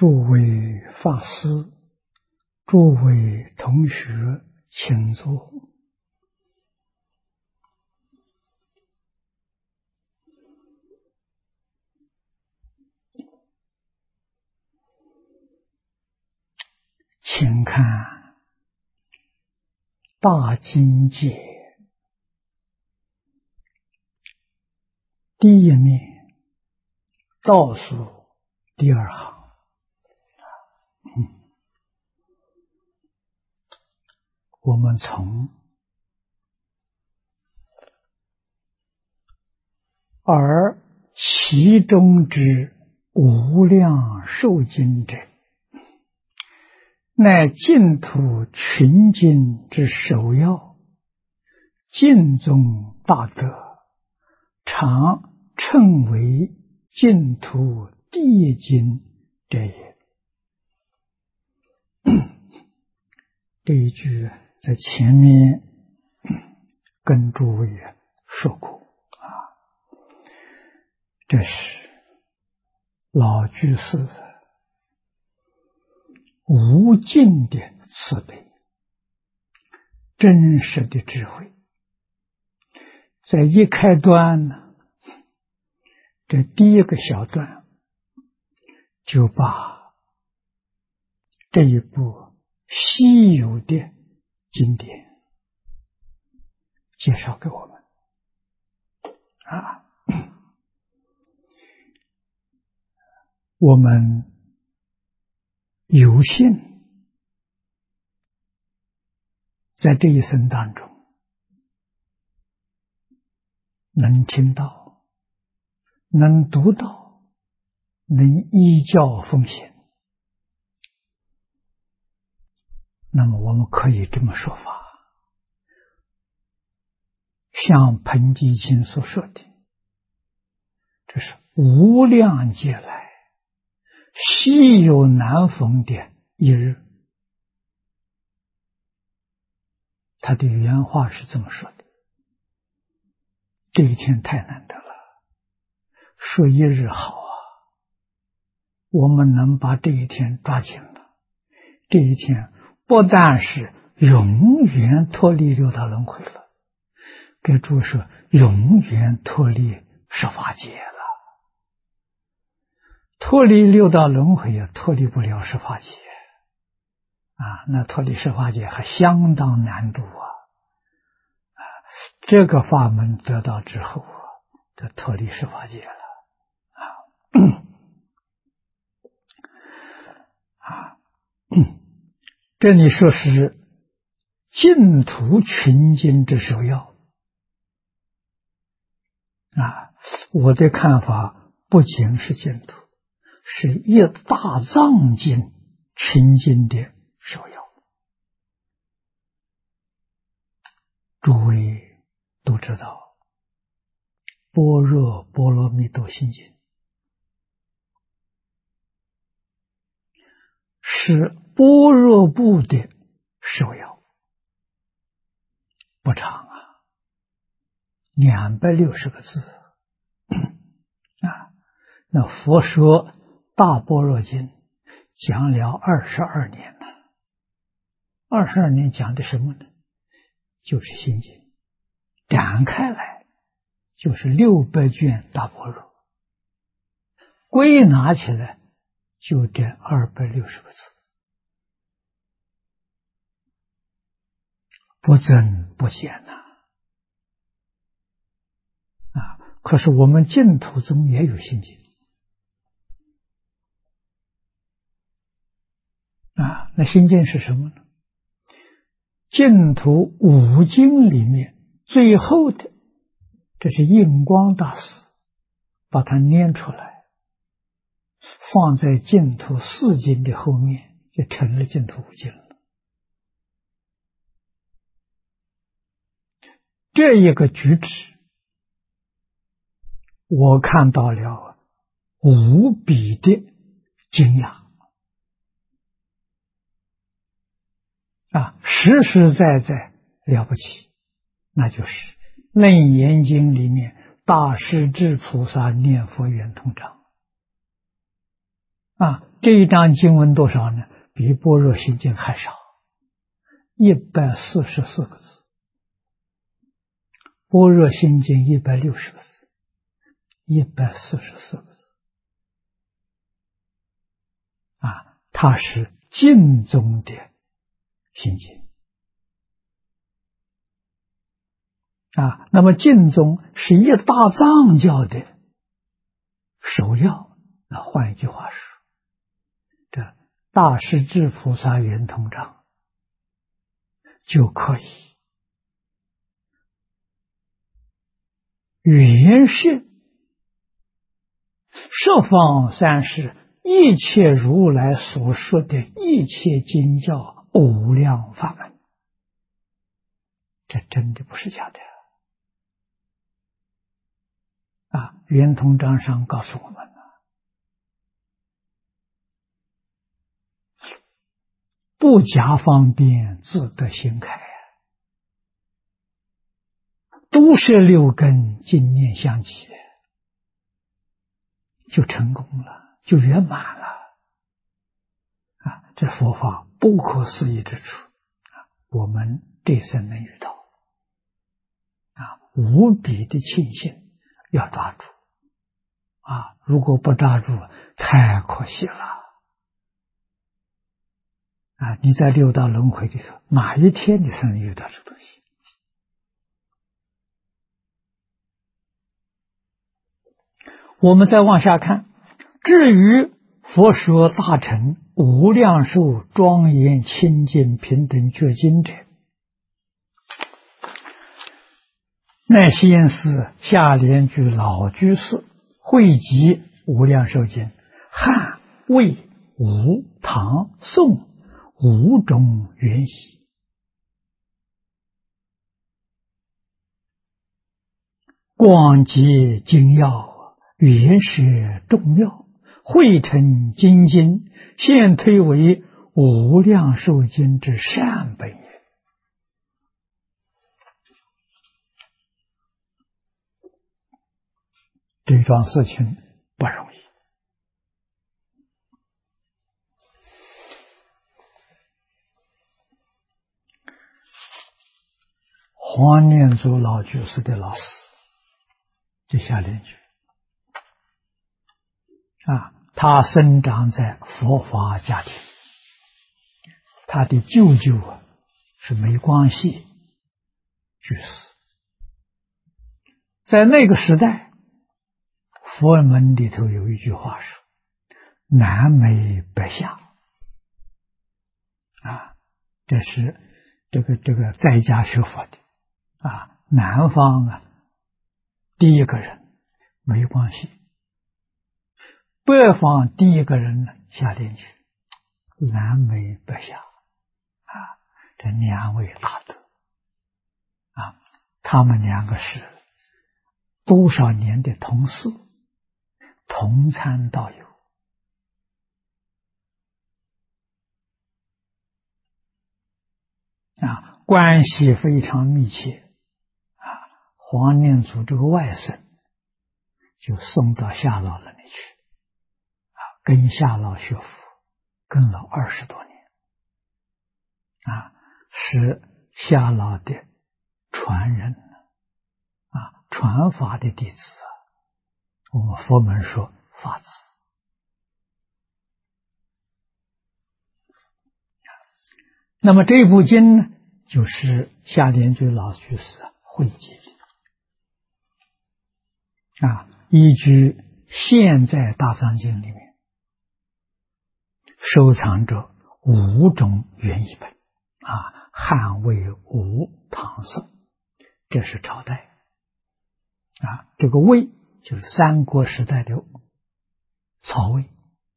诸位法师，诸位同学，请坐。请看《大经解》第一面倒数第二行。我们从而其中之无量寿经者，乃净土群经之首要，净宗大德，常称为净土第一经者也。这一句在前面跟诸位说过啊，这是老居士无尽的慈悲，真实的智慧。在一开端呢，这第一个小段就把这一部稀有的经典介绍给我们啊。我们有幸在这一生当中能听到，能读到，能依教奉行，那么我们可以这么说法，像彭基清所说的，这是无量劫来稀有难逢的一日。他的原话是这么说的，这一天太难得了，说一日好啊，我们能把这一天抓紧了，这一天不但是永远脱离六道轮回了，给诸位说永远脱离十法界了。脱离六道轮回也脱离不了十法界啊，那脱离十法界还相当难度啊！这个法门得到之后啊，就脱离十法界了啊！这里说是净土群经之首要啊，我的看法不仅是净土，是一大藏经群经的首要。诸位都知道般若波罗蜜多心经是般若部的首要，不长啊，260个字啊。那佛说大般若经讲了22年了，22年讲的什么呢？就是心经，展开来就是600卷大般若，归纳起来就这260个字，不增不减呐啊！可是我们净土中也有心经啊，那心经是什么呢？净土5经里面最后的，这是印光大师把它念出来，放在净土4经的后面，就成了净土5经了。这一个举止，我看到了无比的惊讶啊，实实在在了不起，那就是《楞严经》里面大势至菩萨念佛圆通章这一章经文多少呢？比《般若心经》还少，144个字，《般若心经》160个字，144个字。它是净宗的心经那么净宗是一大藏教的首要。换一句话说，这大势至菩萨圆通章就可以圆摄十方三世一切如来所说的一切经教无量法门，这真的不是假的圆通章上告诉我们不假方便，自得心开都摄六根，净念相继，就成功了，就圆满了这佛法不可思议之处我们这生能遇到无比的庆幸，要抓住如果不抓住太可惜了你在六道轮回里头，哪一天你才能遇到这东西？我们再往下看，至于佛说大乘无量寿庄严清净平等觉经者，乃先是下联居老居士汇集无量寿经，汉、魏、吴、唐、宋五种缘习，广结精要，圆摄众妙，汇成精经，现推为无量寿经之善本也。这桩事情不容易黄念祖老居士的老师就下联句他生长在佛法家庭，他的舅舅是梅光系居士。在那个时代，佛门里头有一句话说：“南梅北下。”这是这个在家学佛的南方第一个人梅光系，北方第一个人下联句南梅北下这两位大德他们两个是多少年的同事，同参道友关系非常密切黄念祖这个外甥就送到夏老那里去跟夏老学佛，跟了20多年是夏老的传人传法的弟子我们佛门说法子那么这部经呢，就是下联居老居士汇集的依据现在大藏经里面收藏着5种原译本汉、魏、吴、唐、宋，这是朝代这个魏就是三国时代的曹魏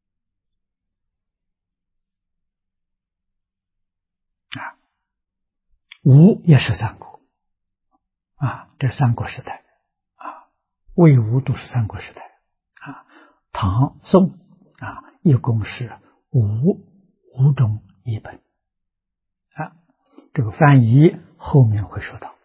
吴也是三国这是三国时代魏吴都是三国时代唐宋一共是五种译本这个翻译后面会说到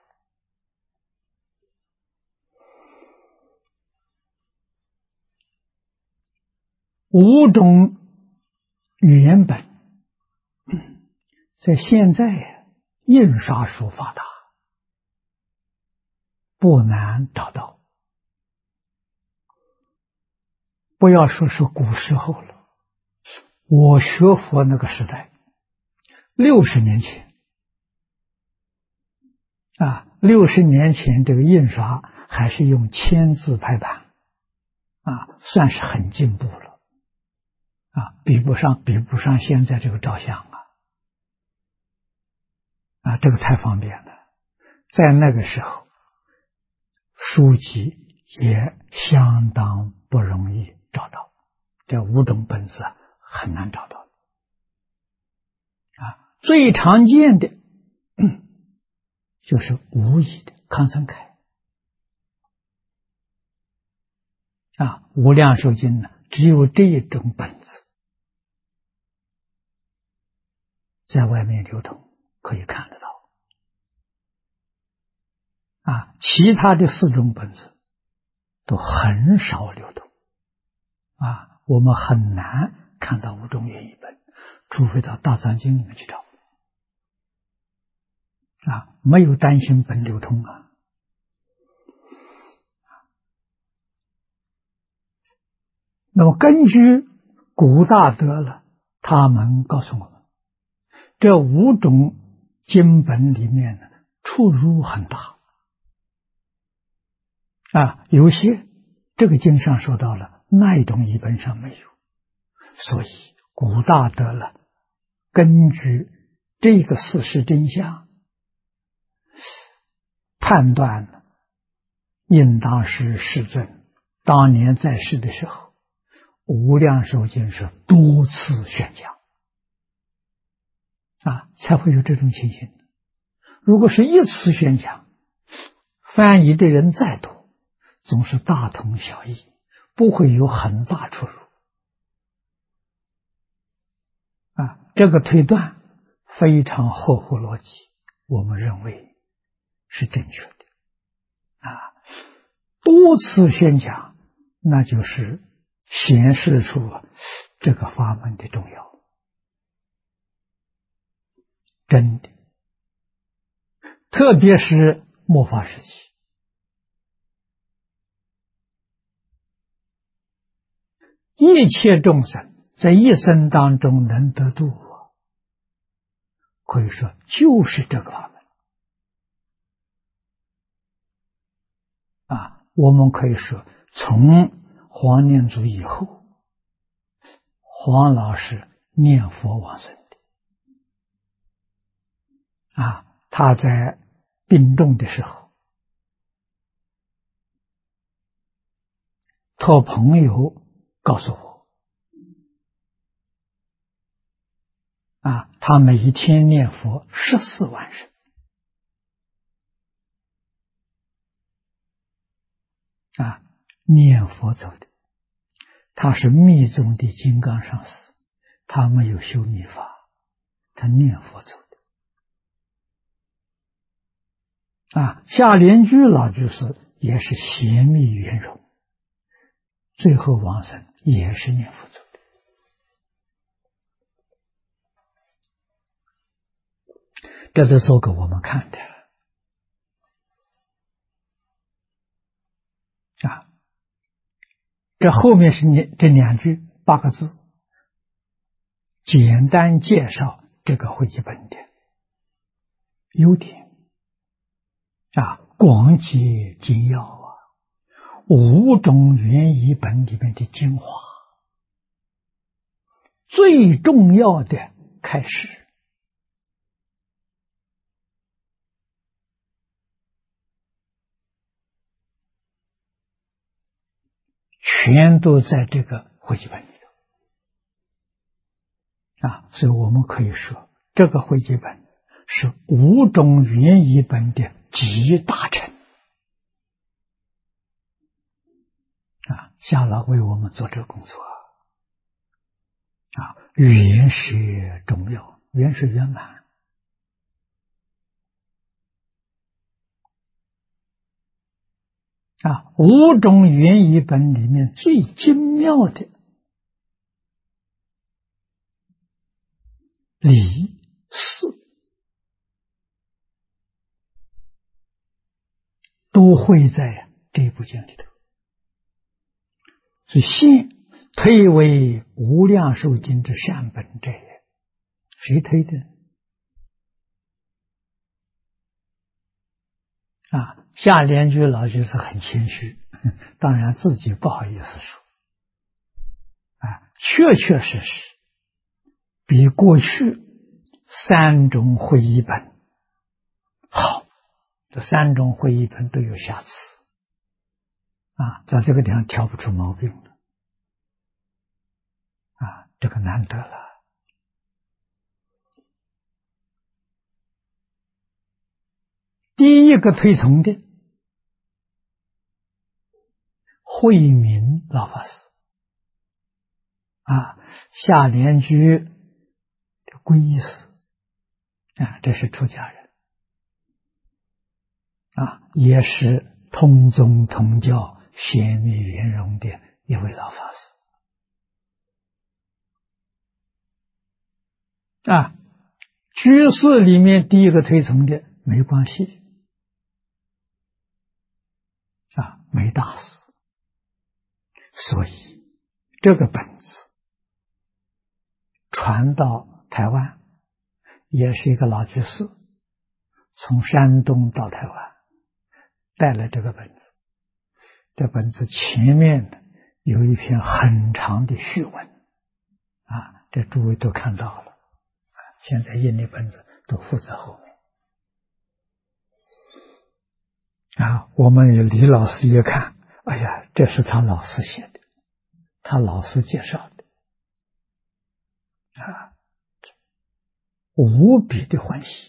5种原本在现在印刷术发达，不难找到。不要说是古时候了，我学佛那个时代，60年前，60年前这个印刷还是用签字排版，算是很进步了，比不上现在这个照相这个太方便了。在那个时候，书籍也相当不容易找到，这5种本子很难找到最常见的就是无疑的康僧楷无量寿经呢，只有这种本子在外面流通，可以看得到其他的4种本子都很少流通我们很难看到5种原译本，除非到大藏经里面去找没有单行本流通那么根据古大德了，他们告诉我们，这5种经本里面呢，出入很大有些这个经上说到了，那一种译本上没有，所以古大德了根据这个事实真相判断了，应当是世尊当年在世的时候，无量寿经是多次宣讲才会有这种情形。如果是一次宣讲，翻译的人再多，总是大同小异，不会有很大出入这个推断非常合乎逻辑，我们认为是正确的多次宣讲，那就是显示出这个法门的重要，真的，特别是末法时期，一切众生在一生当中能得度可以说就是这个法门我们可以说从黄念祖以后，黄老师念佛往生的他在病重的时候托朋友告诉我他每一天念佛14万声念佛走的，他是密宗的金刚上师，他没有修密法，他念佛走的夏莲居老居士也是贤密圆融，最后往生也是念佛走的，这是做给我们看的这后面是这2句8个字，简单介绍这个汇集本的优点广结精要5种原译本里面的精华，最重要的开始全都在这个汇集本里头所以我们可以说这个汇集本是5种原译本的集大成夏老为我们做这个工作圆是重要，圆是圆满5种原译本里面最精妙的理、事都会在这部经里头。所以现推为无量寿经之善本者也，谁推的？夏莲居老居士很谦虚，当然自己不好意思说，确确实实比过去三种会译本好，这三种会译本都有瑕疵，在这个地方挑不出毛病了，这个难得了。第一个推崇的慧明老法师，夏莲居的皈依寺，这是出家人，也是通宗通教显密圆融的一位老法师。居士里面第一个推崇的没关系，没大事，所以这个本子传到台湾，也是一个老居士从山东到台湾带了这个本子。这本子前面有一篇很长的序文，这诸位都看到了，现在印的本子都附在后面。我们有李老师一看，哎呀，这是他老师写的，他老师介绍的，无比的欢喜。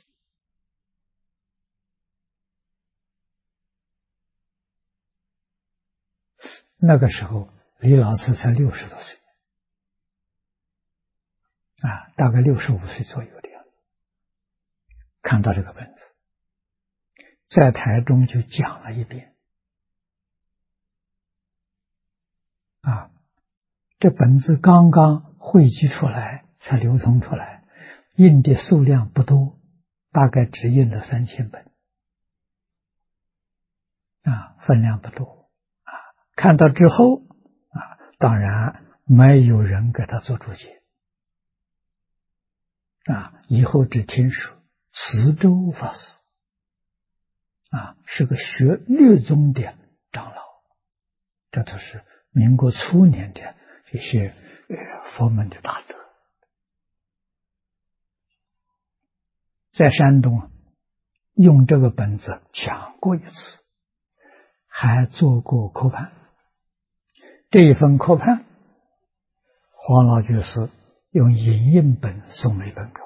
那个时候李老师才60多岁，大概65岁左右的样子，看到这个本子，在台中就讲了一遍。这本子刚刚汇集出来，才流通出来，印的数量不多，大概只印了3000本，分量不多。看到之后，当然没有人给他做注解，以后只听说慈州法师，是个学律宗的长老，这都是民国初年的这些佛门的大德，在山东用这个本子讲过一次，还做过科判。这一份科判，黄老居士用影印本送了一本给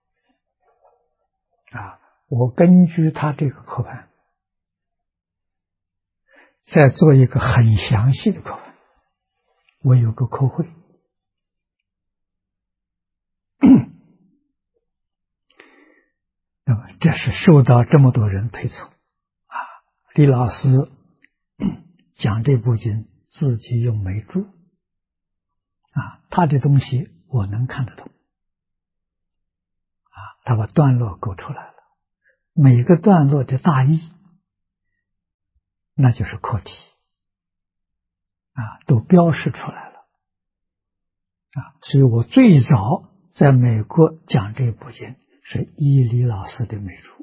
我，我根据他这个科判再做一个很详细的科判，我有个科会，那么这是受到这么多人推崇李老师讲这部经自己用眉注他的东西我能看得懂他把段落勾出来了，每个段落的大意那就是课题都标示出来了所以我最早在美国讲这部经是依李老师的眉注，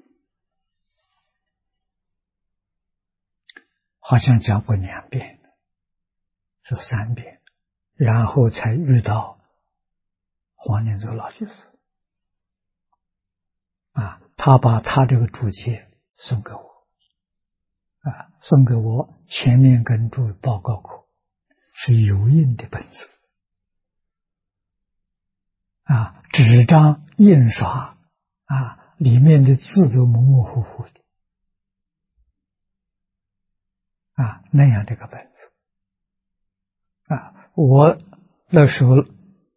好像讲过2遍，是3遍，然后才遇到黄念祖老居士他把他这个注解送给我送给我，前面跟诸位报告过，是油印的本子纸张印刷里面的字都模模糊糊的那样这个本子我那时候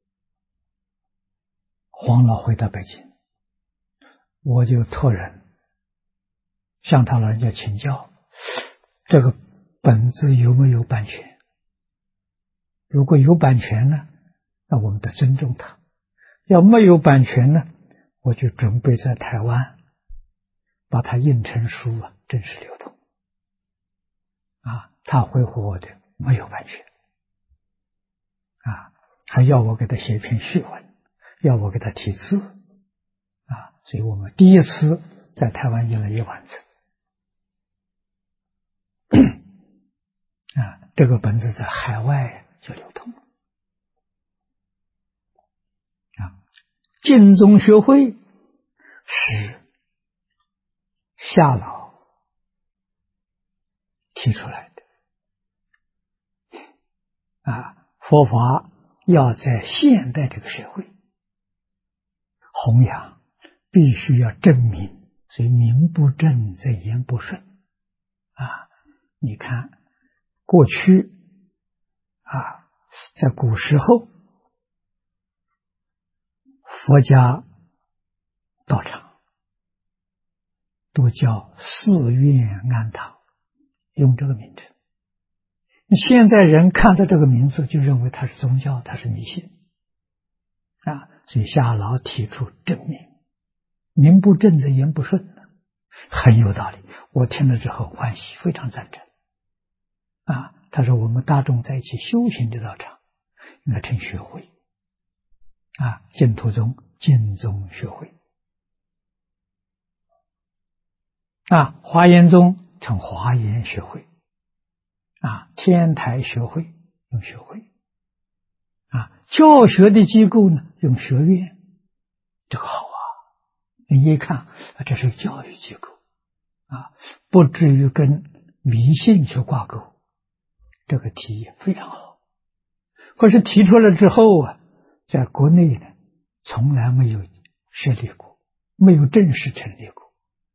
黄老回到北京，我就托人向他老人家请教，这个本子有没有版权？如果有版权呢，那我们得尊重他；要没有版权呢， 我就准备在台湾把它印成书正式流通。他回复我的没有版权，还要我给他写一篇序文，要我给他题字，所以我们第一次在台湾印了1万字。这个本子在海外就流通了。净宗学会是夏老提出来的。佛法要在现代这个社会弘扬，必须要正名，所以名不正则言不顺。你看过去在古时候，佛家道场都叫寺院庵堂，用这个名字。现在人看到这个名字就认为它是宗教，它是迷信所以夏老提出正名，名不正则言不顺，很有道理。我听了之后欢喜，非常赞成。他说我们大众在一起修行的道场应该称学会，净土宗净宗学会，华严宗称华严学会，天台学会用学会，教学的机构呢用学院，这个好你一看这是教育机构不至于跟迷信去挂钩，这个提议非常好。可是提出来之后在国内呢从来没有设立过，没有正式成立过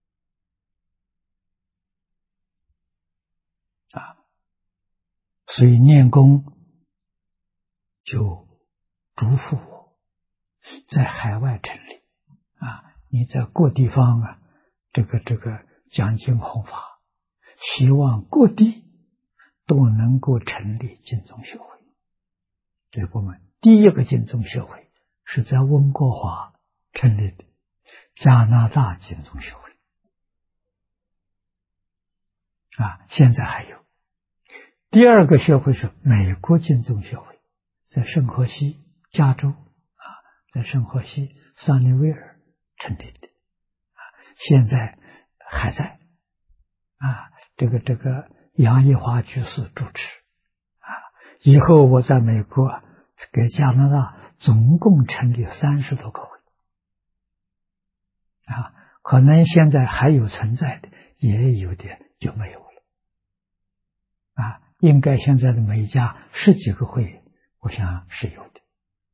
所以念公就嘱咐我在海外成立你在各地方这个讲经弘法，希望各地都能够成立净宗学会。所以我们第一个净宗学会是在温哥华成立的加拿大净宗学会现在还有。第二个学会是美国净宗学会，在圣荷西加州在圣荷西桑尼威尔成立的现在还在这个杨益华居士主持以后我在美国给加拿大总共成立30多个会可能现在还有存在的，也有的就没有了应该现在的每家10几个会，我想是有的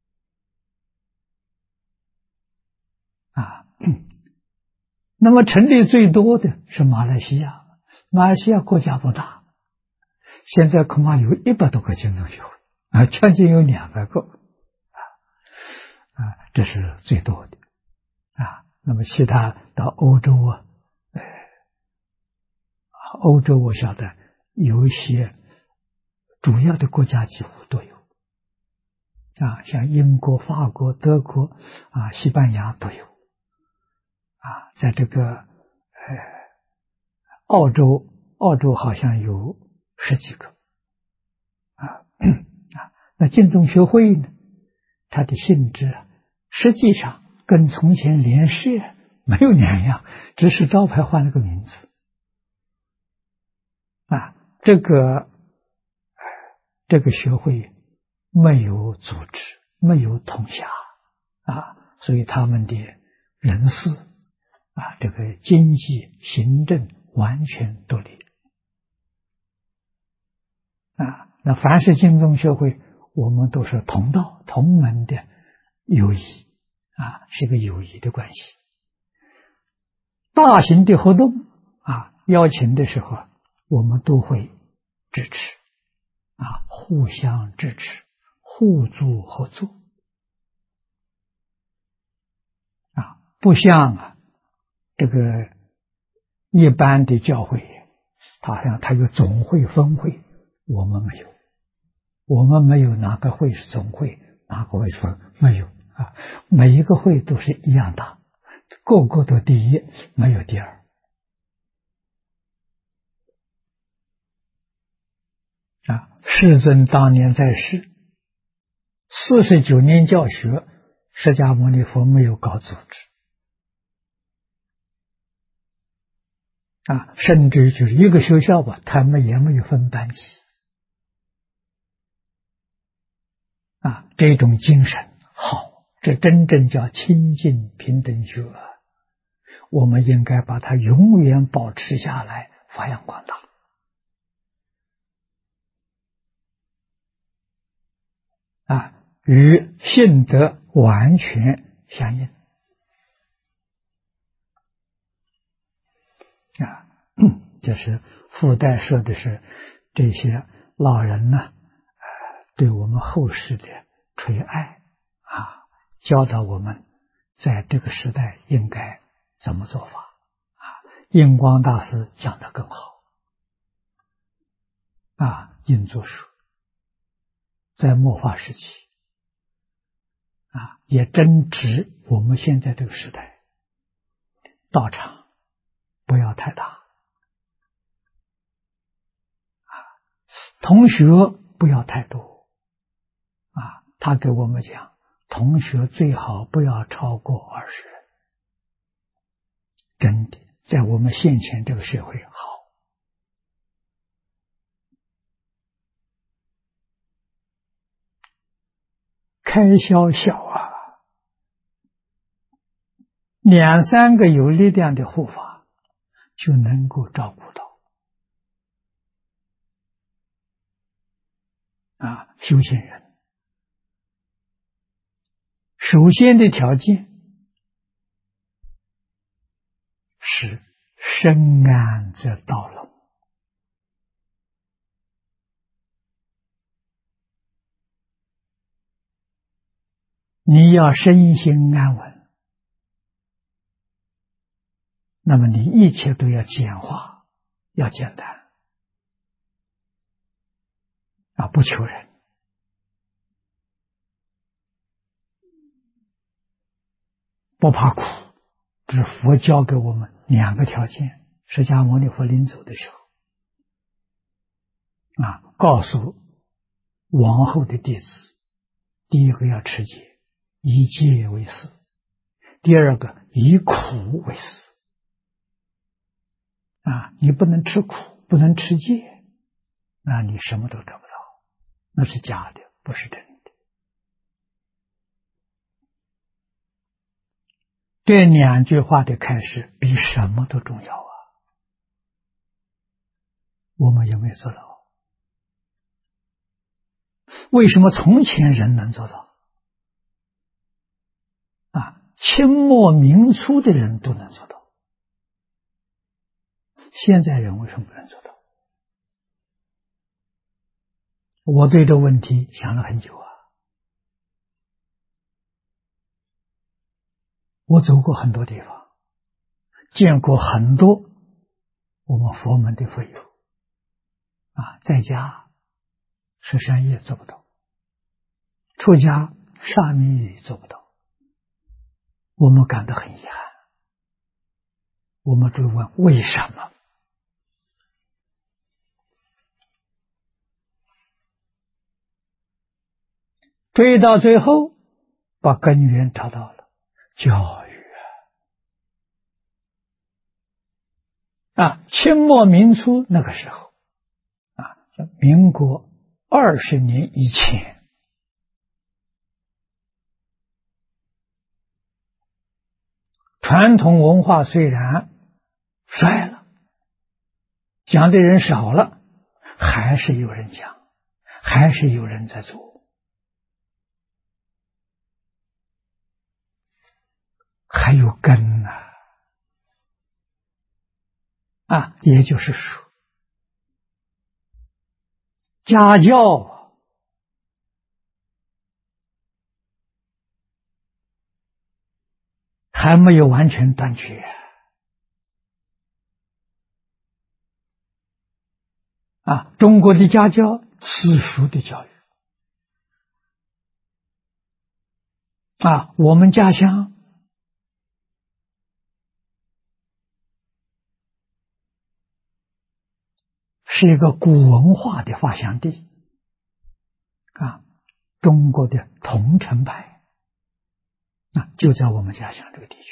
那么成立最多的是马来西亚，马来西亚国家不大，现在恐怕有100多个净宗学会将近有200个这是最多的那么其他到欧洲欧洲我晓得有一些主要的国家几乎都有像英国、法国、德国西班牙都有在这个澳洲好像有10几个那净宗学会呢，它的性质实际上跟从前联社没有两样，只是招牌换了个名字这个学会没有组织，没有统辖所以他们的人事这个经济行政完全独立那凡是净宗学会，我们都是同道同门的友谊是一个友谊的关系。大型的活动邀请的时候，我们都会支持互相支持，互助合作不像这个一般的教会，好像它有总会分会，我们没有，我们没有哪个会是总会，哪个会是分，没有每一个会都是一样大， 个个都第一，没有第二。世尊当年在世49年教学，释迦牟尼佛没有搞组织甚至就是一个学校吧，他们也没有分班级这种精神好，这真正叫亲近平等学我们应该把它永远保持下来，发扬光大与性德完全相应就是附带说的是这些老人呢，对我们后世的垂爱教导我们在这个时代应该怎么做法印光大师讲得更好印祖书在末法时期也真指我们现在这个时代，道场不要太大同学不要太多他给我们讲，同学最好不要超过20人，真的在我们现前这个社会好。开销小2、3个有力量的护法就能够照顾到修行人。首先的条件是深谙则道隆。你要身心安稳，那么你一切都要简化，要简单不求人。不怕苦，这是佛教给我们2个条件。释迦牟尼佛临走的时候告诉往后的弟子，第一个要持戒，以戒为师；第二个以苦为师你不能吃苦，不能吃戒，那你什么都得不到，那是假的，不是真的。这2句话的开始比什么都重要我们有没有做到？为什么从前人能做到清末民初的人都能做到，现在人为什么不能做到？我对这个问题想了很久我走过很多地方，见过很多我们佛门的佛友在家十善业做不到，出家沙弥也做不到，我们感到很遗憾。我们就问为什么？追到最后把根源找到了，教育清末民初那个时候民国20年以前，传统文化虽然衰了，讲的人少了，还是有人讲，还是有人在做，还有根也就是说家教还没有完全断绝中国的家教私塾的教育我们家乡是一个古文化的发祥地啊，中国的桐城派就在我们家乡这个地区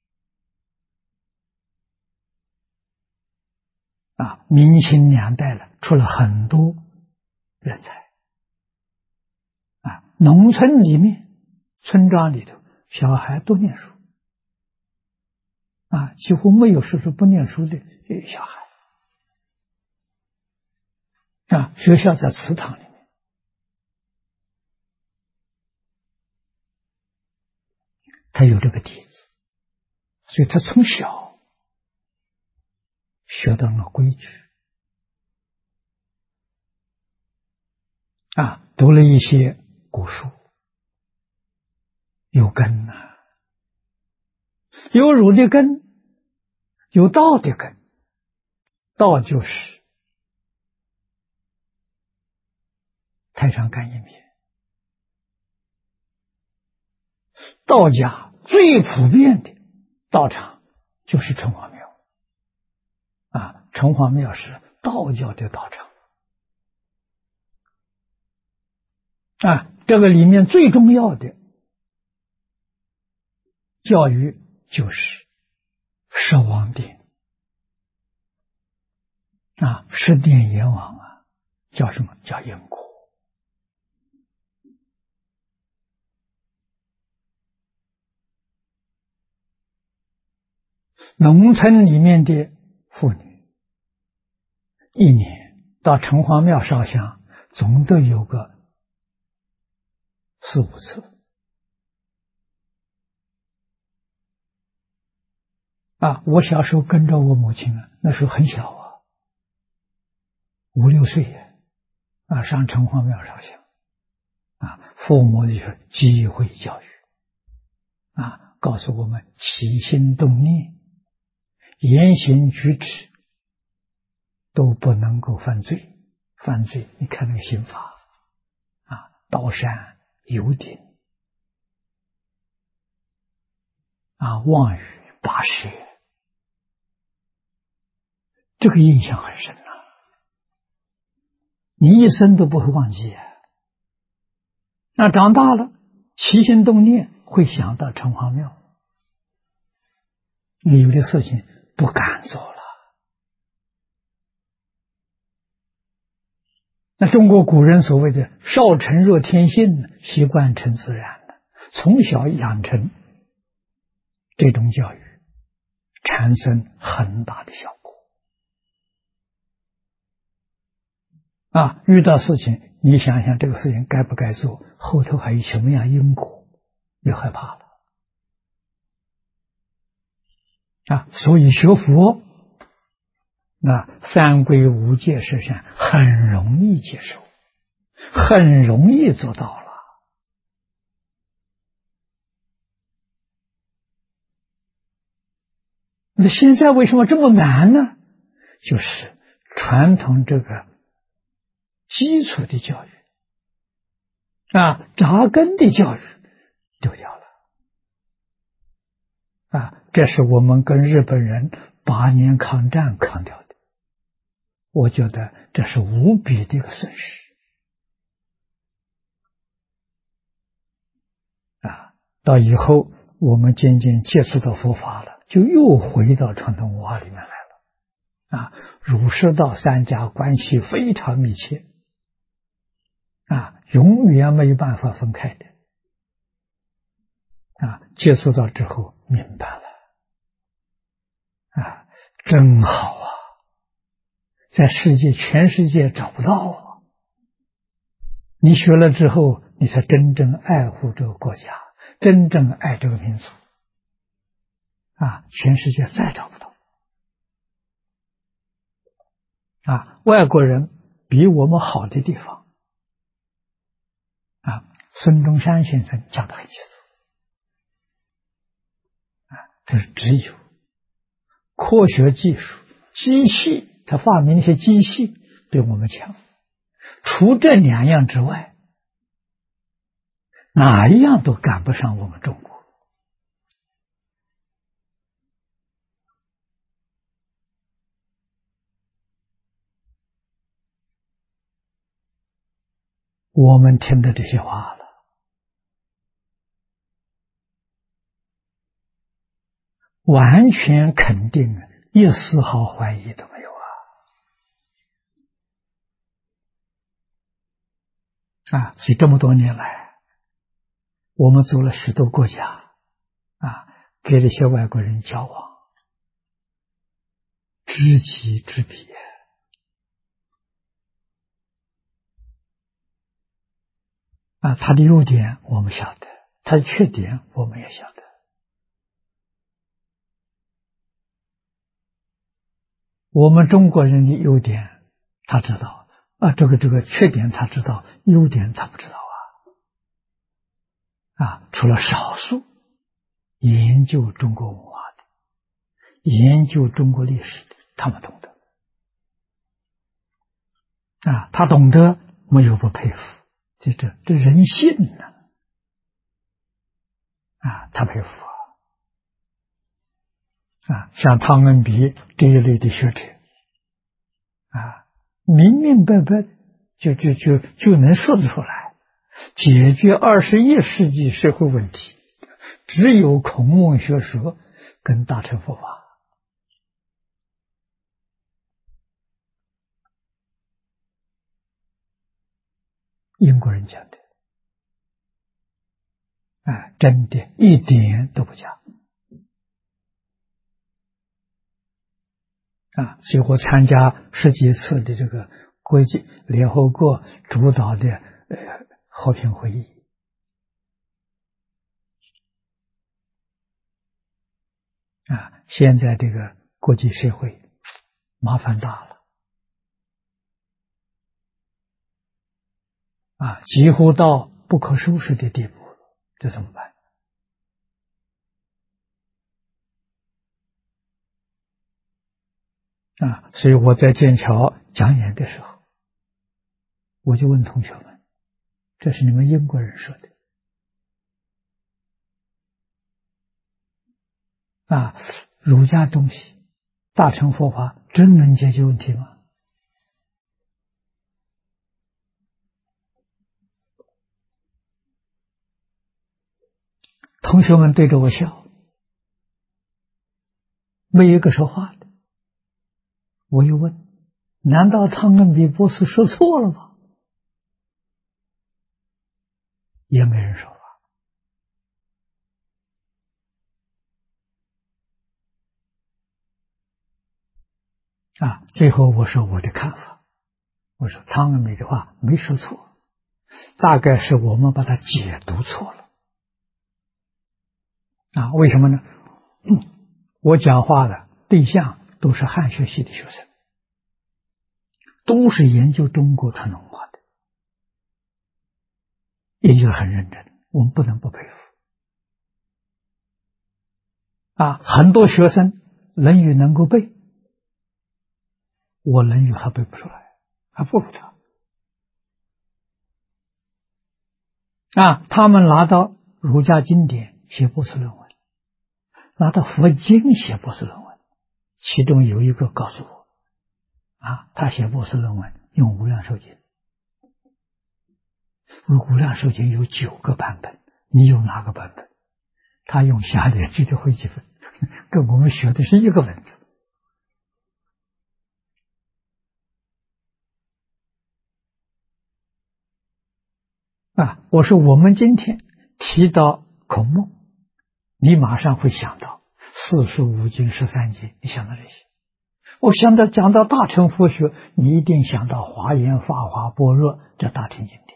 明清两代了，出了很多人才农村里面、村庄里头，小孩都念书几乎没有说是不念书的小孩学校在祠堂里面，他有这个底子，所以他从小学到了规矩读了一些古书，有根有儒的根，有道的根。道就是太上感应篇，道家最普遍的道场就是城隍庙城隍庙是道教的道场这个里面最重要的教育就是十王殿十殿阎王叫什么？叫因果。农村里面的妇女一年到城隍庙烧香，总得有个4、5次我小时候跟着我母亲那时候很小5、6岁上城隍庙烧香父母就是机会教育告诉我们起心动念、言行举止都不能够犯罪。犯罪你看那个刑法刀山有顶妄语拔舌，这个印象很深你一生都不会忘记那长大了起心动念会想到城隍庙，你有的事情不敢做了。那中国古人所谓的少成若天性，习惯成自然了，从小养成这种教育，产生很大的效果遇到事情你想想这个事情该不该做，后头还有什么样因果，你害怕了所以学佛三规五戒十善很容易接受，很容易做到了那现在为什么这么难呢？就是传统这个基础的教育扎根的教育丢掉了这是我们跟日本人8年抗战抗掉的，我觉得这是无比的一个损失到以后我们渐渐接触到佛法了，就又回到传统文化里面来了儒释道三家关系非常密切永远没有办法分开的接触到之后明白了真好在全世界找不到你学了之后你才真正爱护这个国家，真正爱这个民族全世界再找不到外国人比我们好的地方孙中山先生讲得很清楚这是只有科学技术机器，他发明一些机器比我们强，除这2样之外哪一样都赶不上我们中国我们听的这些话了，完全肯定，一丝毫怀疑都没有所以这么多年来，我们走了许多国家跟这些外国人交往，知己知彼他的优点我们晓得，他的缺点我们也晓得。我们中国人的优点他知道这个缺点他知道，优点他不知道除了少数研究中国文化的，研究中国历史的，他们懂得他懂得，没有不佩服，这人性呢他佩服像汤恩比这一类的学者明明白白就能说得出来，解决21世纪社会问题，只有孔孟学说跟大乘佛法。英国人讲的真的一点都不假所以我参加十几次的这个国际联合国主导的和平会议现在这个国际社会麻烦大了几乎到不可收拾的地步了，这怎么办？所以我在剑桥讲演的时候，我就问同学们，这是你们英国人说的儒家东西大乘佛法真能解决问题吗？同学们对着我笑，没有一个说话的。我又问，难道汤恩比博士说错了吗？也没人说话最后我说我的看法，我说汤恩比的话没说错，大概是我们把它解读错了为什么呢？我讲话的对象都是汉学系的学生，都是研究中国传统文化的，研究得很认真，我们不能不佩服很多学生《论语》能够背，我《论语》还背不出来，还不如他们拿到儒家经典写博士论文，拿到佛经写博士论文，其中有一个告诉我他写博士论文用无量寿经，无量寿经有9个版本，你用哪个版本？他用下联句的汇集本，跟我们学的是一个文字我说我们今天提到孔孟，你马上会想到45经13经，你想到这些。我想到讲到大乘佛学，你一定想到华严、法华、般若这大乘经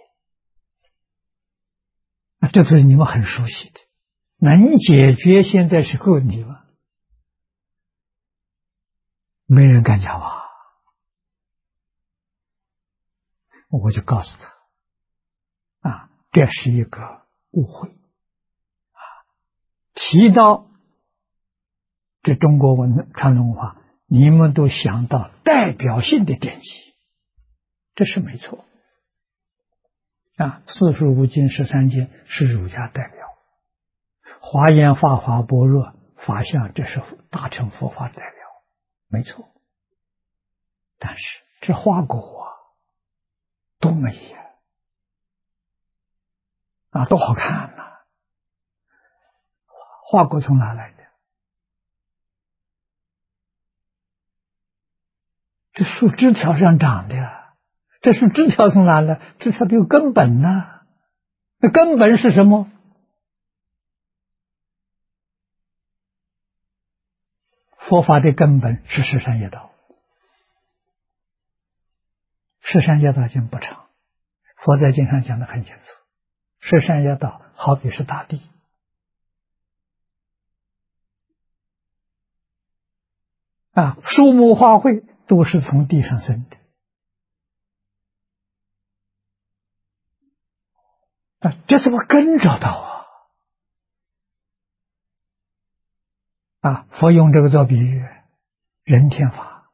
典这都是你们很熟悉的，能解决现在是个问题吗？没人敢讲话。我就告诉他这是一个误会提到这中国传统文化，你们都想到代表性的典籍，这是没错45经13经是儒家代表，华严、法华、般若、法相，这是大乘佛法代表，没错。但是这花果都没有啊，多好看呐！花果从哪来的？这树枝条上长的呀。这树枝条从哪来？枝条都有根本呐。那根本是什么？佛法的根本是十善业道。十善业道经不长，佛在经上讲得很清楚。十善业道好比是大地，树木花卉都是从地上生的。这怎么根找到佛用这个做比喻，人天法、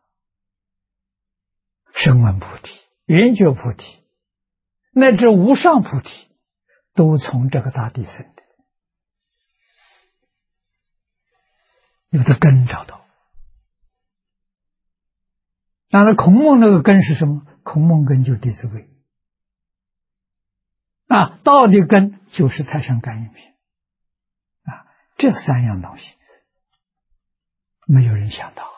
声闻菩提、圆觉菩提，乃至无上菩提，都从这个大地生的。有的根找到。那孔孟那个根是什么？孔孟根就《弟子规》道的根就是《太上感应篇》这三样东西没有人想到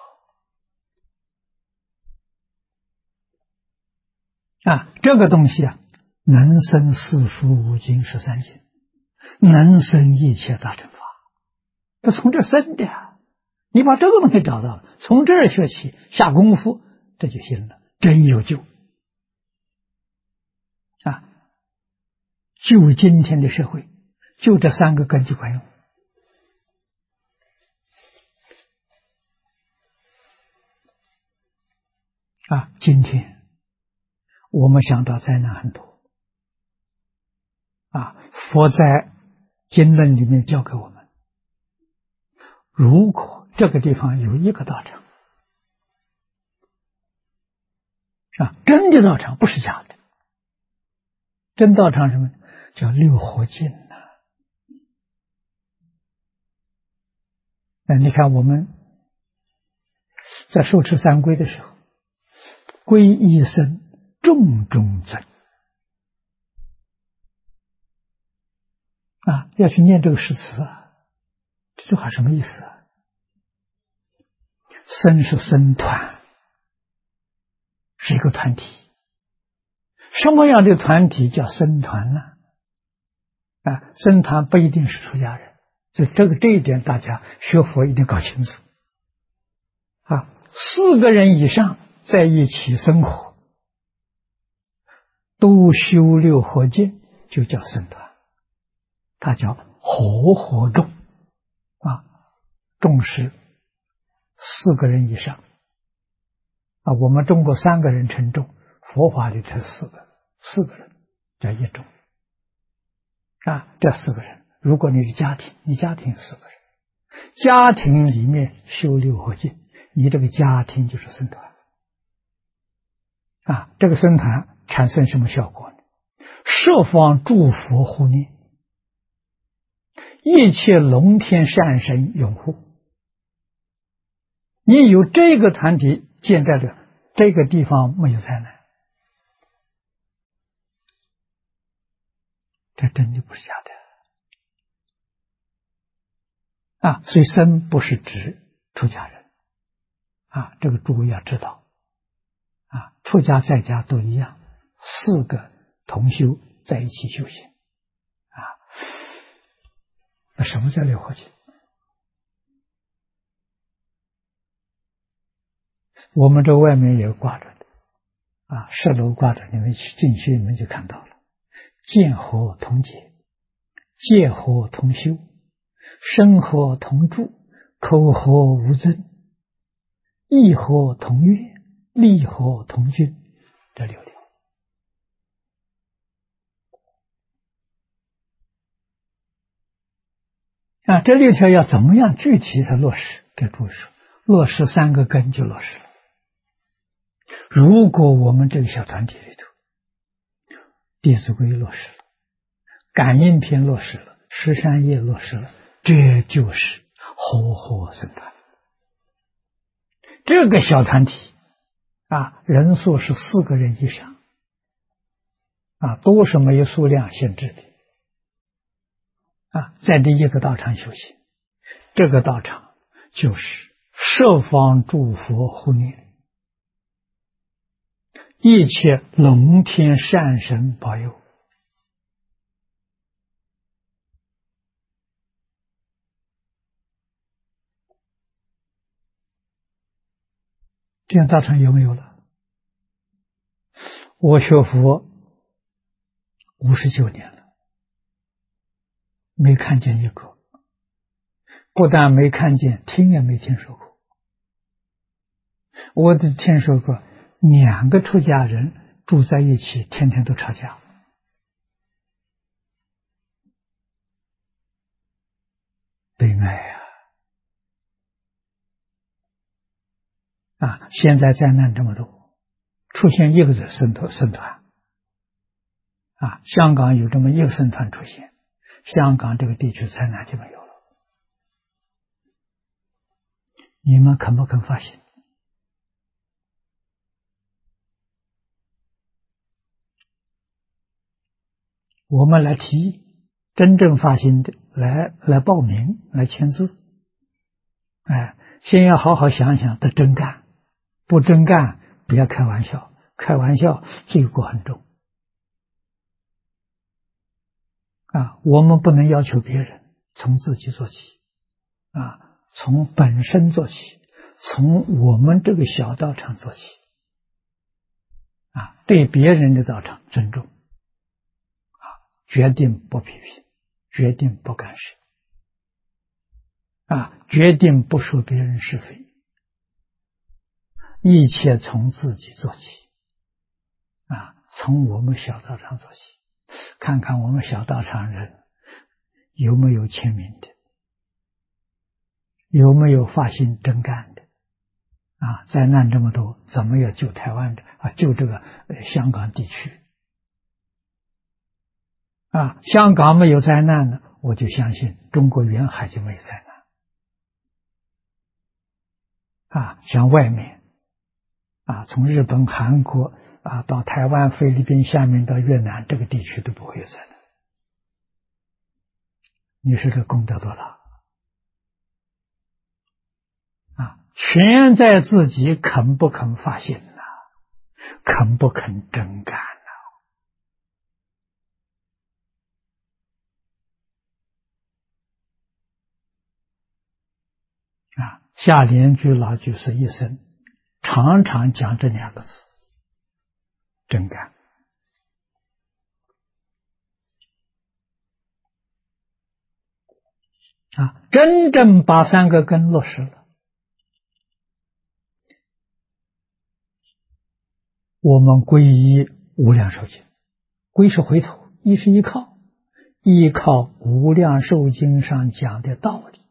这个东西能生四书五经13经，能生一切大乘法，这从这生的你把这个东西找到了，从这儿学起，下功夫，这就行了，真有救就今天的社会，就这三个根就管用今天我们想到灾难很多佛在经论里面教给我们，如果这个地方有一个道场真的道场，不是假的，真道场什么叫六合敬你看我们在受持三皈的时候，皈依僧，众中尊要去念这个诗词这句话什么意思僧是僧团，是一个团体。什么样的团体叫僧团呢？僧团不一定是出家人，所以这一点大家学佛一定搞清楚4个人以上在一起生活，都修六合敬，就叫僧团，它叫活众众是4个人以上我们中国3个人称众，佛法里才4个人叫一众这4个人，如果你是家庭，你家庭有4个人，家庭里面修六合敬，你这个家庭就是僧团这个僧团产生什么效果呢？设方诸佛护念，一切龙天善神拥护。你有这个团体建在这个地方，没有灾难，这真的不是假的所以僧不是指出家人这个诸位要知道出家在家都一样，4个同修在一起修行那什么叫六合敬？我们这外面也挂着的10楼挂着，你们进去你们就看到了。见合同解，戒合同修，身合同住，口合无争，意合同悦，力合同均，这6条这6条要怎么样具体的落实？给诸位说，落实3个根就落实了。如果我们这个小团体里头，弟子规落实了，感应篇落实了，十善业落实了，这就是活僧团。这个小团体人数是4个人以上多是没有数量限制的在这一个道场修行，这个道场就是十方诸佛护念，一切龙天善神保佑。这样道场有没有了？我学佛59年了，没看见一个，不但没看见，听也没听说过。我只听说过2个出家人住在一起，天天都吵架。悲哀现在灾难这么多，出现一个僧团香港有这么一个僧团出现，香港这个地区灾难就没有了。你们肯不肯发心？我们来提议，真正发心的来报名，来签字。先要好好想想的真干，不真干不要开玩笑，开玩笑罪过很重。我们不能要求别人，从自己做起从本身做起，从我们这个小道场做起对别人的道场尊重决定不批评，决定不干涉决定不说别人是非，一切从自己做起从我们小道场做起，看看我们小道场人有没有签名的，有没有发心真干的灾难这么多，怎么要救台湾的救这个香港地区香港没有灾难呢，我就相信中国沿海就没有灾难像外面从日本、韩国到台湾、菲律宾，下面到越南这个地区都不会有灾难。你说这功德多大全在自己肯不肯发心肯不肯真干夏莲居老居士一生常常讲这2个字，真干真正把3个根落实了，我们皈依无量寿经，皈是回头，依是依靠，依靠无量寿经上讲的道理，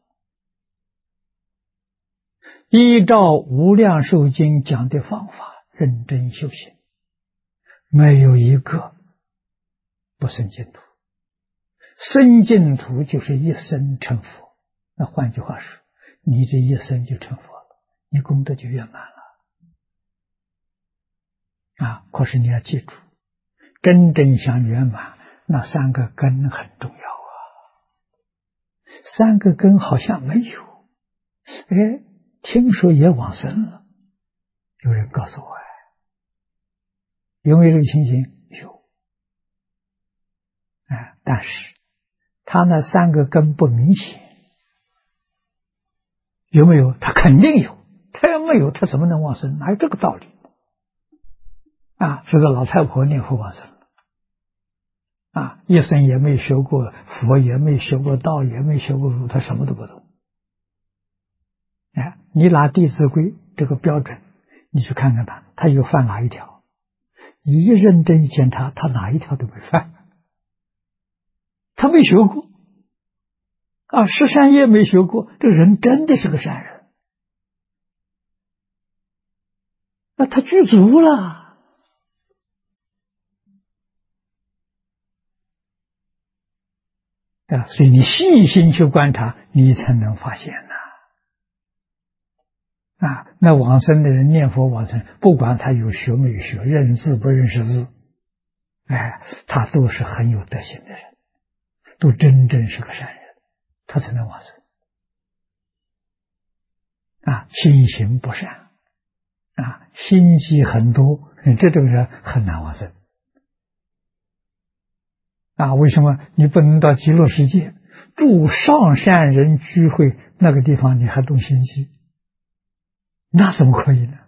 依照无量寿经讲的方法认真修行，没有一个不生净土。生净土就是一生成佛，那换句话说，你这一生就成佛了，你功德就圆满了可是你要记住，真正想圆满，那3个根很重要3个根好像没有，听说也往生了，有人告诉我有没有这个情形？有但是他那3个根不明显，有没有？他肯定有，他要没有，他怎么能往生？哪有这个道理这个老太婆念佛往生了一生也没学过佛，也没学过道，也没学过儒，他什么都不懂你拿《弟子规》这个标准，你去看看他有犯哪一条？你一认真一检查，他哪一条都没犯，他没学过十善业没学过，这个人真的是个善人，那他具足了所以你细心去观察，你才能发现那往生的人念佛往生，不管他有学没有学，认字不认识字他都是很有德行的人， 都真正是个善人，他才能往生。心行不善，心机很多，这种人很难往生。为什么你不能到极乐世界住上善人聚会那个地方，你还动心机？那怎么可以呢？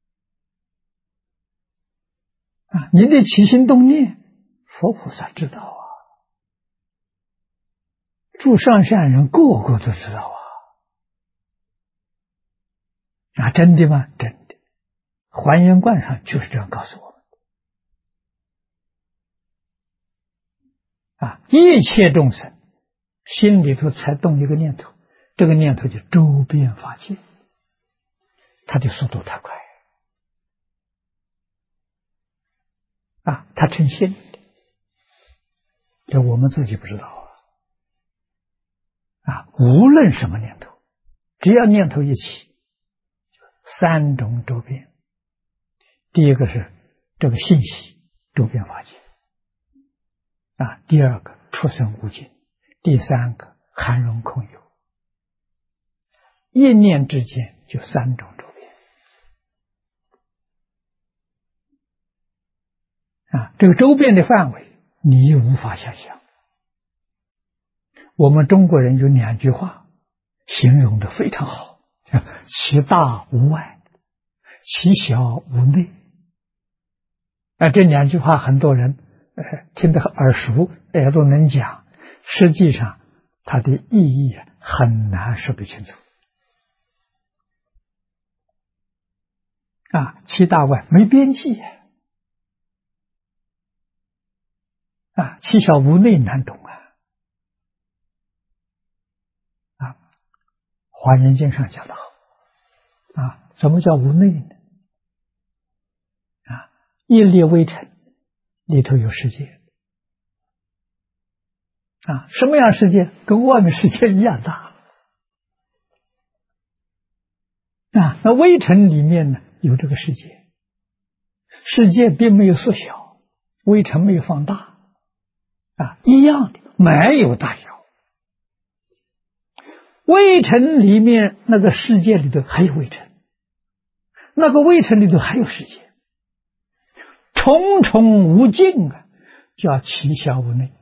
你的起心动念，佛菩萨知道住上善人个个都知道真的吗？真的，还原观上就是这样告诉我们一切众生心里头才动一个念头，这个念头就周遍法界，它的速度太快它成心，这我们自己不知道无论什么念头，只要念头一起，三种周遍。第一个是这个信息周遍法界第二个出生无尽，第三个含容空有，一念之间就三种周遍这个周遍的范围你无法想象。我们中国人有两句话形容的非常好，其大无外，其小无内。这两句话很多人听得耳熟，也都能讲，实际上它的意义很难说得清楚其大外没边际其小无内难懂华严经上讲得好怎么叫无内呢？一粒微尘里头有世界什么样世界？跟外面世界一样大那微尘里面呢有这个世界，世界并没有缩小，微尘没有放大一样的，没有大小。微尘里面那个世界里头还有微尘，那个微尘里头还有世界，重重无尽叫其小无内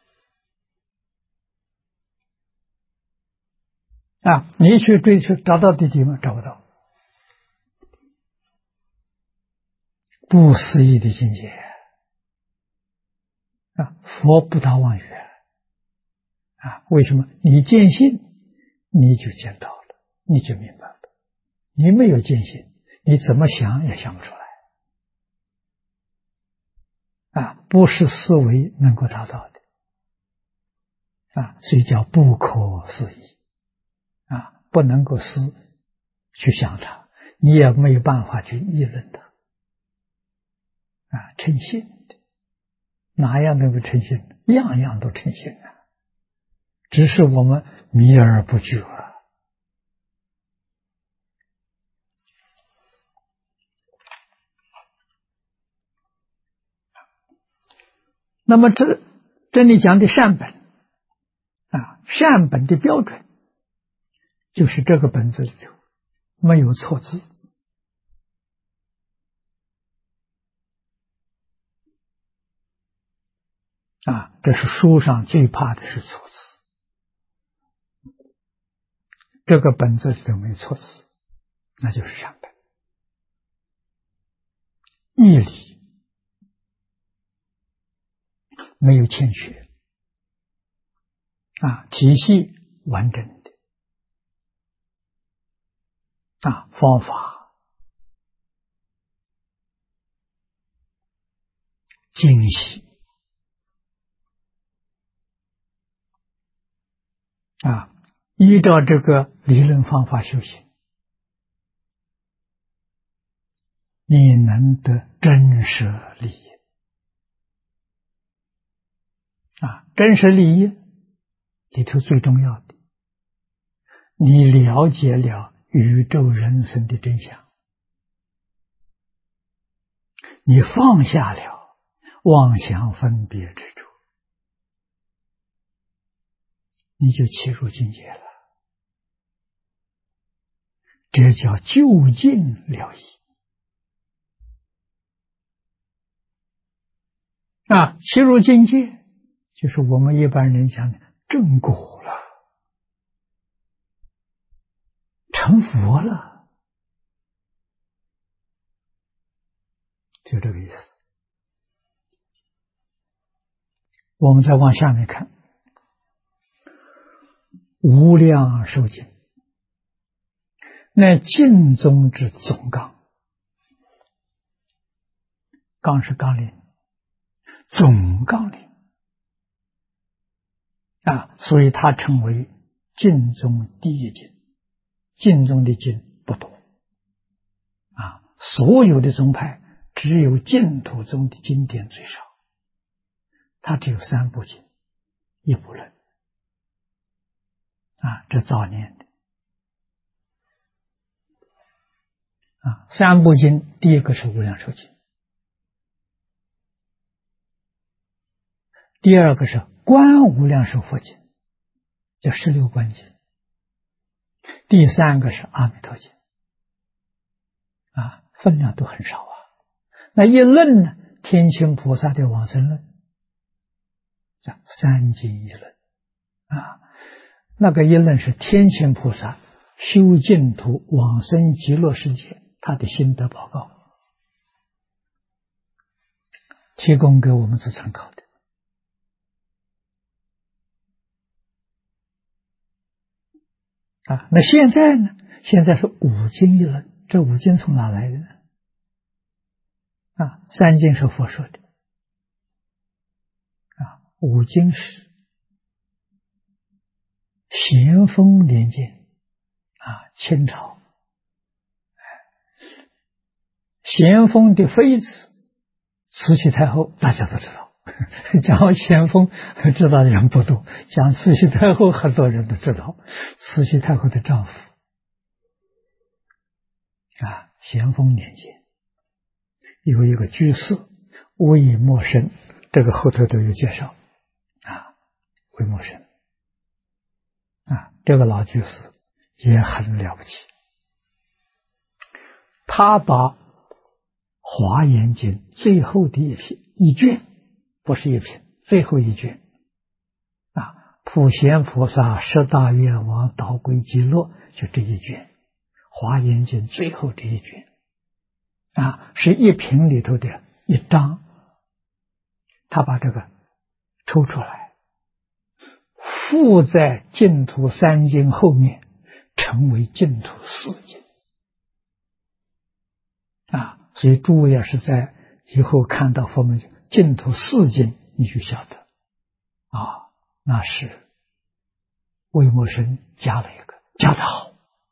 你去追求找到地吗？找不到。不思议的境界佛不达妄语为什么？你见性你就见到了，你就明白了。你没有见性，你怎么想也想不出来不是思维能够达到的所以叫不可思议不能够去想它，你也没有办法去议论它称心的，哪样能够称心？样样都称心只是我们迷而不觉那么这里讲的善本善本的标准就是这个本子里头没有错字这是书上最怕的是错字，这个本子里头没有错字，那就是善本，义理没有欠缺体系完整的方法精细依照这个理论方法修行，你能得真实利益真实利益里头最重要的，你了解了宇宙人生的真相，你放下了妄想分别之处你就契入境界了。这叫就近了义啊！契入境界，就是我们一般人讲的正果了，成佛了，就这个意思。我们再往下面看，无量寿经，乃净宗之总纲。纲是纲领，总纲领啊，所以它称为净宗第一经。净宗的经不多啊，所有的宗派只有净土宗的经典最少，它只有3部经，一部论啊，这早年的啊，3部经，第一个是无量寿经，第二个是观无量寿佛经，叫16观经，第3个是阿弥陀经啊，分量都很少啊。那一论呢，天亲菩萨的往生论，叫3经一论啊。那个一论是天亲菩萨修净土往生极乐世界他的心得报告，提供给我们做参考的啊。那现在呢？现在是5经一论，这5经从哪来的呢？啊，3经是佛说的啊，5经是咸丰年间啊，清朝咸丰的妃子慈禧太后，大家都知道。讲咸丰知道的人不多，讲慈禧太后很多人都知道。慈禧太后的丈夫啊，咸丰年间有一个居士魏默生，这个后头都有介绍啊。魏默生啊，这个老居士也很了不起，他把华严经最后的一卷，不是一品，最后一卷啊，普贤菩萨十大愿望导归极乐，就这一卷华严经最后这一卷啊，是一品里头的一章，他把这个抽出来附在净土3经后面，成为净土4经啊。所以诸位要是在以后看到佛门净土4经，你就晓得啊，那是魏默生加了一个，加得好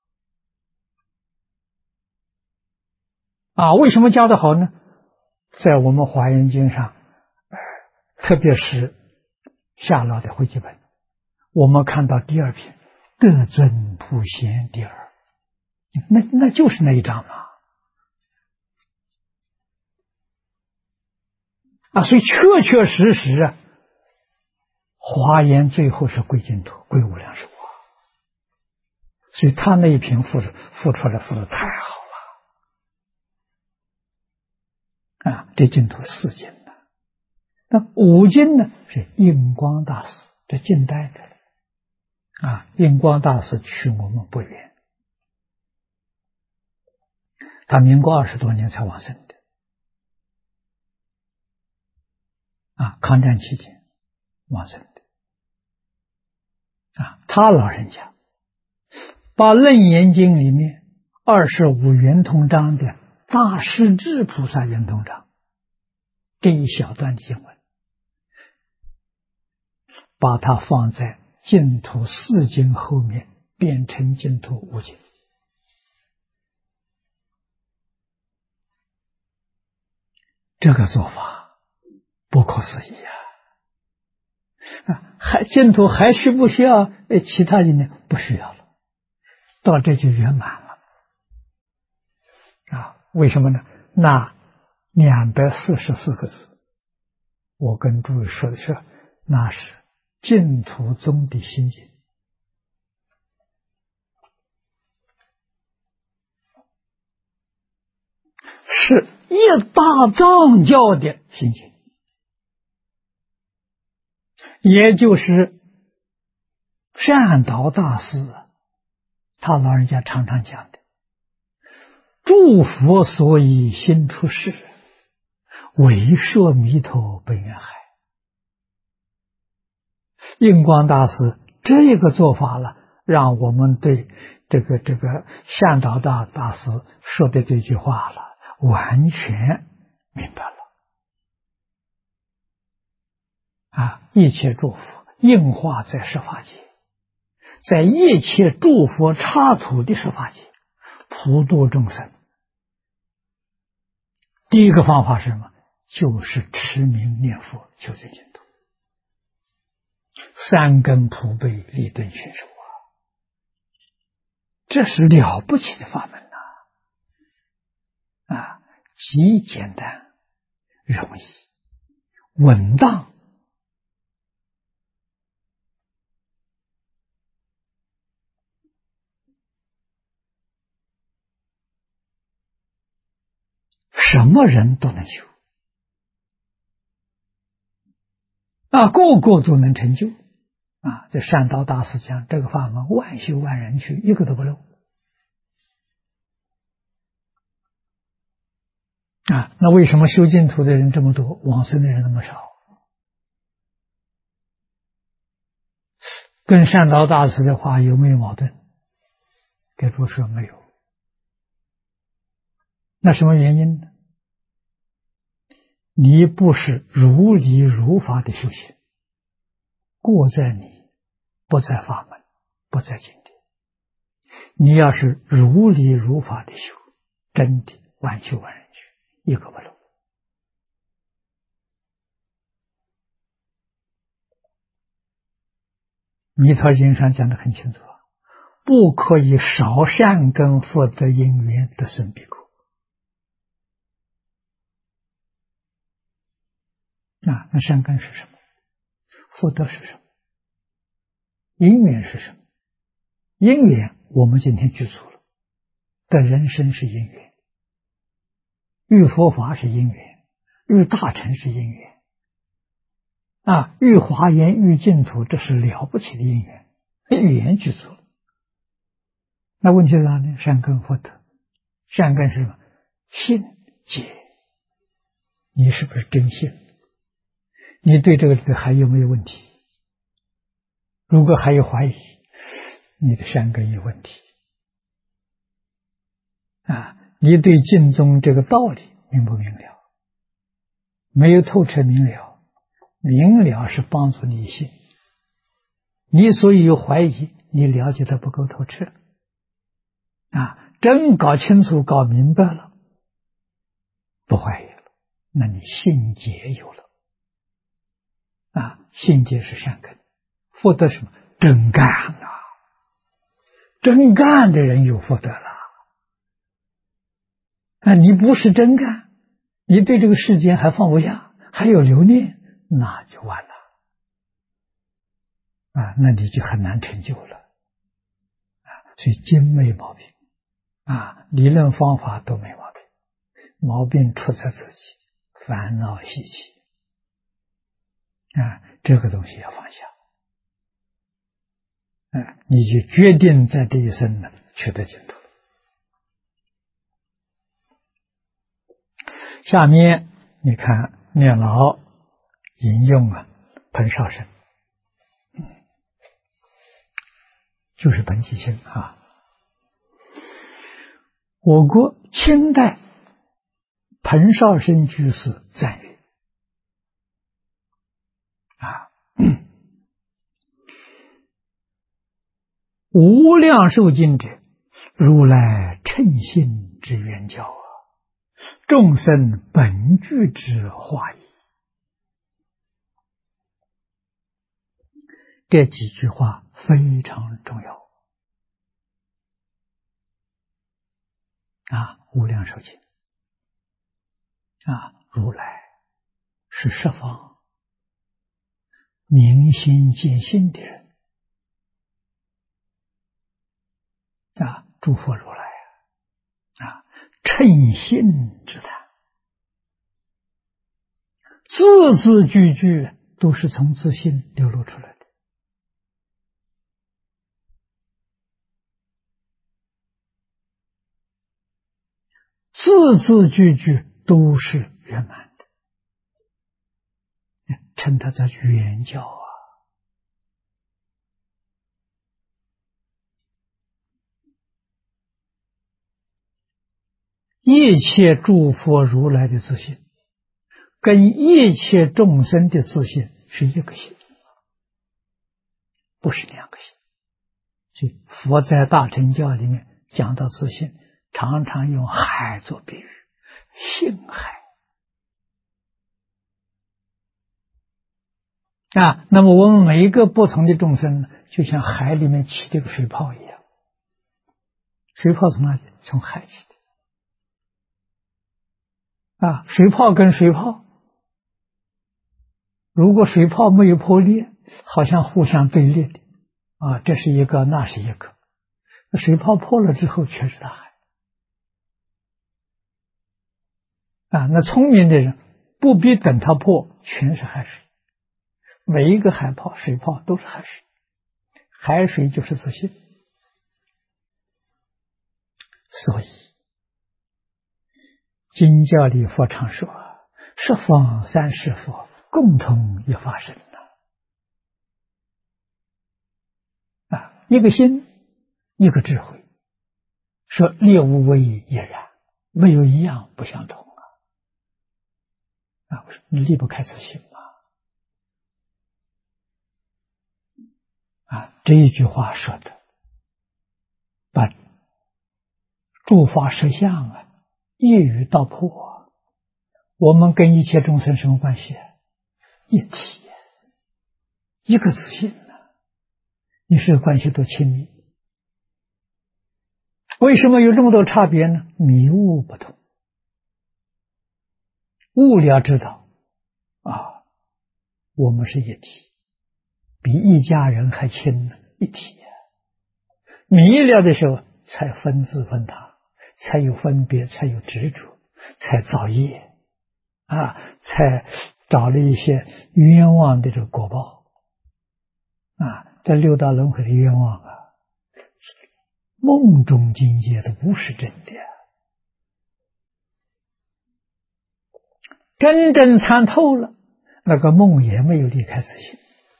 啊。为什么加得好呢？在我们华严经上，特别是下老的汇集本，我们看到第2品得尊普贤第2，那就是那一章嘛啊，所以确确实实啊，华严最后是归净土，归无量寿啊。所以他那一品付出来付的太好了啊！这净土4经呢，那5经呢是印光大师，这近代的啊，印光大师去我们不远，他民国20多年才往生的啊，抗战期间往生的啊。他老人家把《楞严经》里面25圆通章的大势至菩萨圆通章这一小段经文，把它放在净土4经后面，变成净土5经。这个做法不可思议啊！净土还需不需要其他经呢？不需要了，到这就圆满了啊！为什么呢？那244个字，我跟诸位说的是，那是净土宗的心经是一大藏教的心经，也就是善导大师他老人家常常讲的：诸佛所以心出世，为摄弥陀本愿海。印光大师这个做法了，让我们对这个善导大师说的这句话了，完全明白了。一切诸佛应化在十法界，在一切诸佛刹土的十法界普度众生。第一个方法是什么？就是持名念佛，求生净土，三根普被，利顿熏手这是了不起的法门极简单、容易、稳当。什么人都能修个个都能成就这善导大师讲，这个法门万修万人去，一个都不漏那为什么修净土的人这么多，往生的人那么少？跟善导大师的话有没有矛盾？给诸说没有。那什么原因呢？你不是如理如法的修行，过在你，不在法门，不在经典。你要是如理如法的修，真的万修万人去，一个不漏。弥陀经上讲得很清楚不可以少善根福德因缘得生彼国那善根是什么？福德是什么？因缘是什么？因缘我们今天具足了，的人生是因缘，遇佛法是因缘，遇大乘是因缘遇华严遇净土，这是了不起的因缘，缘具足了。那问题是哪里？善根福德。善根是什么？信解。你是不是真信？你对这个还有没有问题？如果还有怀疑，你的善根有问题你对净宗这个道理明不明了？没有透彻明了，明了是帮助你信。你所以有怀疑，你了解的不够透彻真搞清楚搞明白了，不怀疑了，那你信解有了信解是善根。福德什么？真干真干的人有福德了你不是真干，你对这个世间还放不下，还有留念，那就完了那你就很难成就了所以经没毛病理论方法都没毛病，毛病出在自己，烦恼习气这个东西要放下你就决定在这一生呢取得净土。下面你看念老引用彭绍生，就是本纪经我国清代彭绍生居士赞誉无量寿经者，如来称性之圆教众生本具之化义。这几句话非常重要无量寿经如来是十方明心见性的人诸佛如来称心之谈，字字句句都是从自信流露出来的。字字句句都是圆满的，称它叫圆教啊。一切诸佛如来的自信，跟一切众生的自信是一个心，不是两个心。所以佛在大乘教里面讲到自信，常常用海做比喻，性海啊。那么我们每一个不同的众生，就像海里面起这个水泡一样，水泡从哪里？从海起的啊。水泡跟水泡，如果水泡没有破裂，好像互相对立的啊，这是一个，那是一个。水泡破了之后，全是大海啊。那聪明的人不必等它破，全是海水。每一个海泡、水泡都是海水，海水就是自信。所以经教里佛常说，十方三世佛共同一法身啊，一个心，一个智慧，说列无为亦然，没有一样不相同啊！你离不开自信吗？啊，这一句话说的，把诸法实相啊一语道破。我们跟一切众生什么关系？一体，一个自信呢。你是关系多亲密？为什么有这么多差别呢？迷悟不同。悟了知道啊，我们是一体，比一家人还亲呢，一体。迷了的时候才分自分他，才有分别，才有执着，才造业啊，才找了一些冤枉的这个果报啊。这六道轮回的冤枉啊，梦中境界都不是真的，真正参透了，那个梦也没有离开自信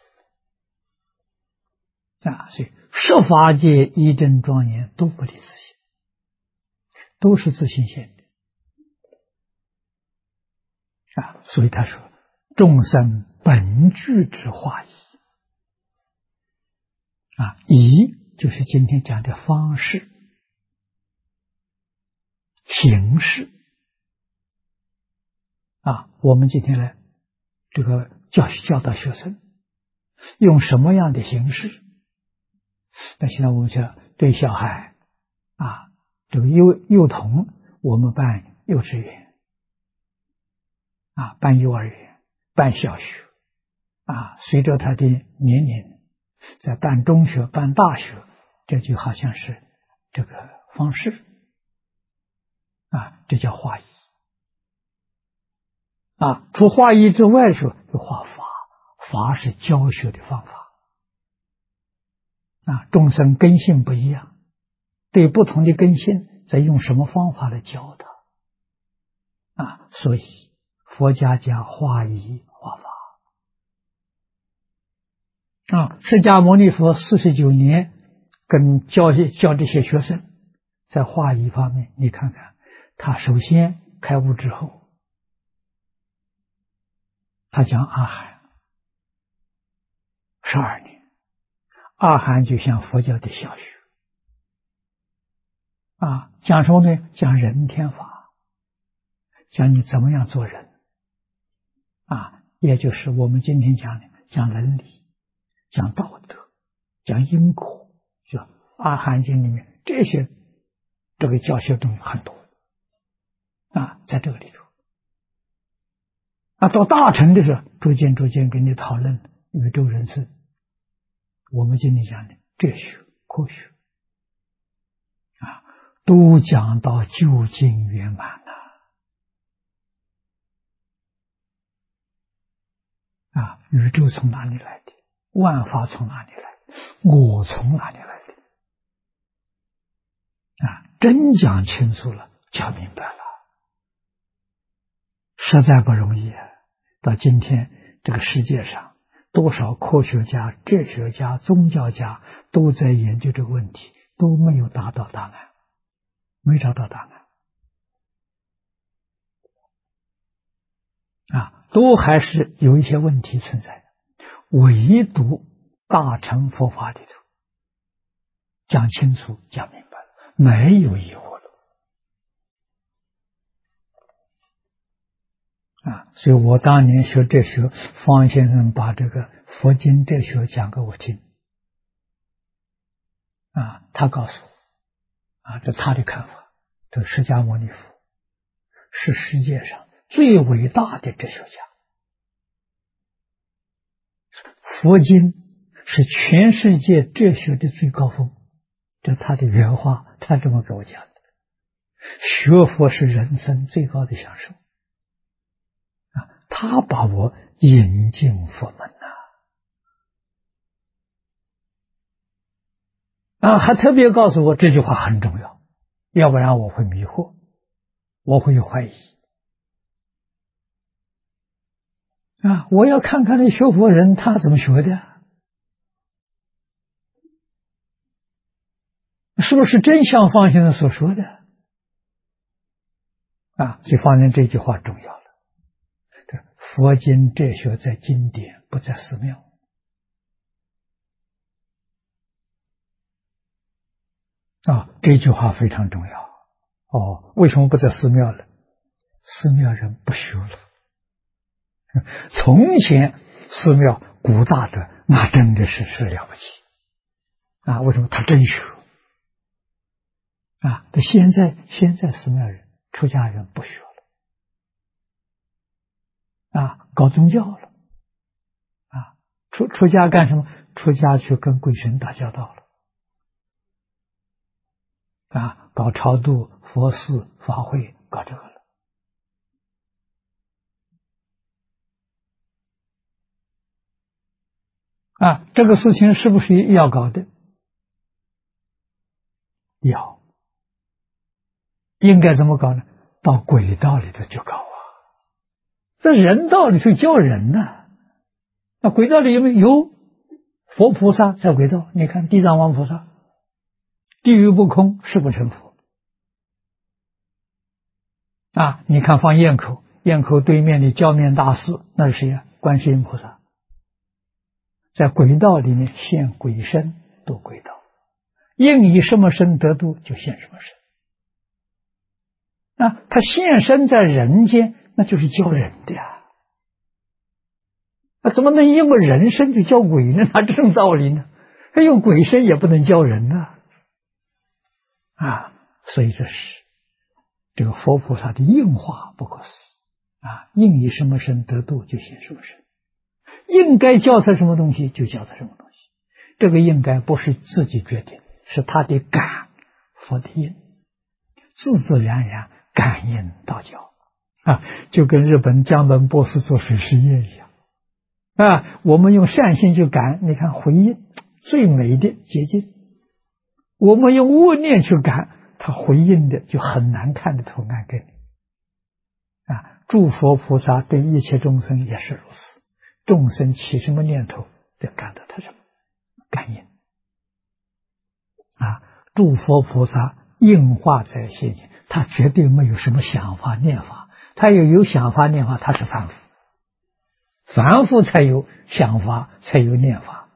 啊。所以十法界一真庄严都不离自信，都是自信现的啊。所以他说，众生本具之化仪啊，仪就是今天讲的方式、形式啊。我们今天来这个教导学生用什么样的形式？那现在我们讲对小孩啊，这个幼童，我们办幼稚园啊，办幼儿园，办小学啊，随着他的年龄，在办中学、办大学，这就好像是这个方式啊，这叫化仪啊。除化仪之外说，就化法，法是教学的方法啊。众生根性不一样，对不同的根性，再用什么方法来教他啊？所以佛家讲化仪化法啊。释迦牟尼佛49年跟教这些学生，在化仪方面，你看看，他首先开悟之后，他讲阿含12年，阿含就像佛教的小学啊。讲什么呢？讲人天法，讲你怎么样做人啊，也就是我们今天讲的，讲伦理，讲道德，讲因果，就阿含经里面这些这个教学东西很多啊，在这个里头啊。到大乘的时候，逐渐跟你讨论宇宙人生，我们今天讲的哲学、科学啊， 都讲到究竟圆满了啊！宇宙从哪里来的？万法从哪里来的？我从哪里来的？啊，真讲清楚了，讲明白了，实在不容易啊！到今天这个世界上，多少科学家、哲学家、宗教家都在研究这个问题，都没有达到答案，没找到答案啊，都还是有一些问题存在。唯独大乘佛法里头讲清楚、讲明白了，没有疑惑了啊！所以我当年学哲学，方先生把这个佛经哲学讲给我听啊，他告诉我啊，这他的看法，这释迦牟尼佛是世界上最伟大的哲学家，佛经是全世界哲学的最高峰，这他的原话，他这么给我讲的。学佛是人生最高的享受啊！他把我引进佛门啊，还特别告诉我这句话很重要，要不然我会迷惑，我会怀疑啊！我要看看那学佛人他怎么学的，是不是真像方先生所说的啊？所以方先生这句话重要了。佛经哲学在经典，不在寺庙啊，这句话非常重要哦。为什么不在寺庙呢？寺庙人不学了。从前寺庙古大德那真的是了不起啊！为什么他真学啊？现在寺庙人、出家人不学了啊，搞宗教了啊！出家干什么？出家去跟鬼神打交道了啊！搞超度、佛寺、法会，搞这个了啊！这个事情是不是要搞的？要，应该怎么搞呢？到轨道里头去搞啊！在人道里头教人呢、那轨道里有没有佛菩萨在轨道？你看地藏王菩萨，地狱不空，誓不成佛啊！你看放堰口，堰口对面的教面大士，那是谁呀？观世音菩萨，在轨道里面现鬼身度轨道，应以什么身得度就现什么身。啊，他现身在人间，那就是教人的呀。那怎么能用个人身去教鬼呢？哪这种道理呢？他用鬼身也不能教人呢啊！所以这个佛菩萨的应化不可思议啊！应以什么身得度就现什么身，应该教他什么东西就教他什么东西。这个应该不是自己决定，是他的感，佛的应，自自然然感应道教啊，就跟日本江本博士做水实验一样啊。我们用善心去感，你看回应最美的结晶；我们用恶念去感，它回应的就很难看的图案给你啊。诸佛菩萨对一切众生也是如此，众生起什么念头，就感到他什么感应啊。诸佛菩萨应化在现前，他绝对没有什么想法念法，他有想法念法，他是凡夫，凡夫才有想法，才有念法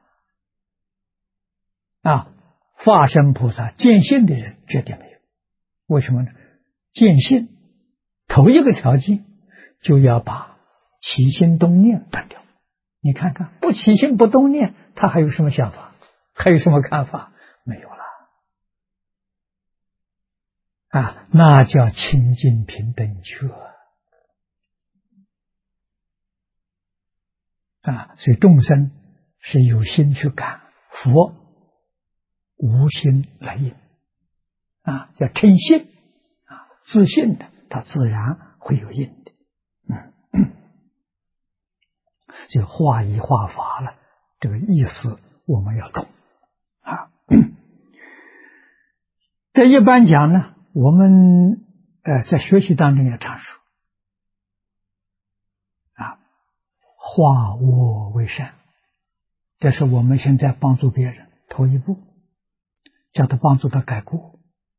啊。化身菩萨见性的人绝对没有，为什么呢？见性头一个条件就要把起心动念断掉。你看看，不起心不动念，他还有什么想法？还有什么看法？没有了啊！那叫清净平等觉啊！所以众生是有心去感，佛无心来应叫称信自信的，它自然会有应的。就化一化法了，这个意思我们要懂这一般讲呢，我们在学习当中也常说化恶为善，这是我们现在帮助别人头一步，叫他帮助他改过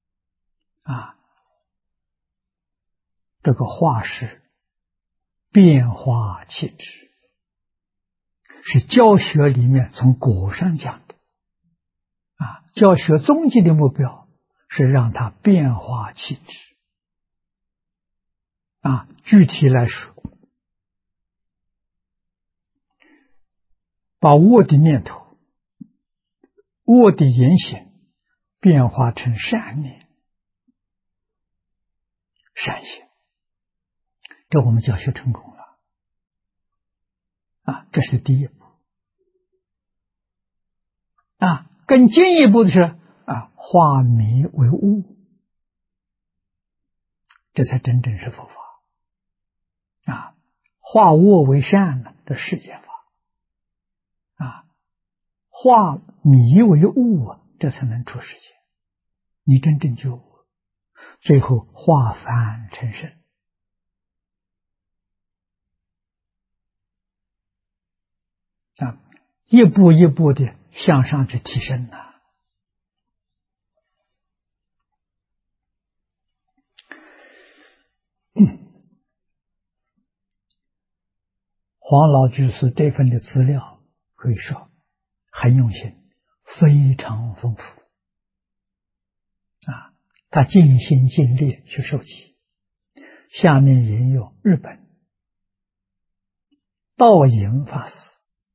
这个化是变化气质，是教学里面从果上讲的教学终极的目标是让它变化气质具体来说，把恶的念头、恶的言行变化成善念、善行，这我们教学成功了这是第一步更进一步的是化迷为悟，这才真正是佛法化恶为善呢，这世界法化迷为悟这才能出世界，你真正觉悟，最后化凡成圣一步一步的向上去提升黄老居士这份的资料可以说很用心，非常丰富他尽心尽力去收集。下面引用日本道隐法师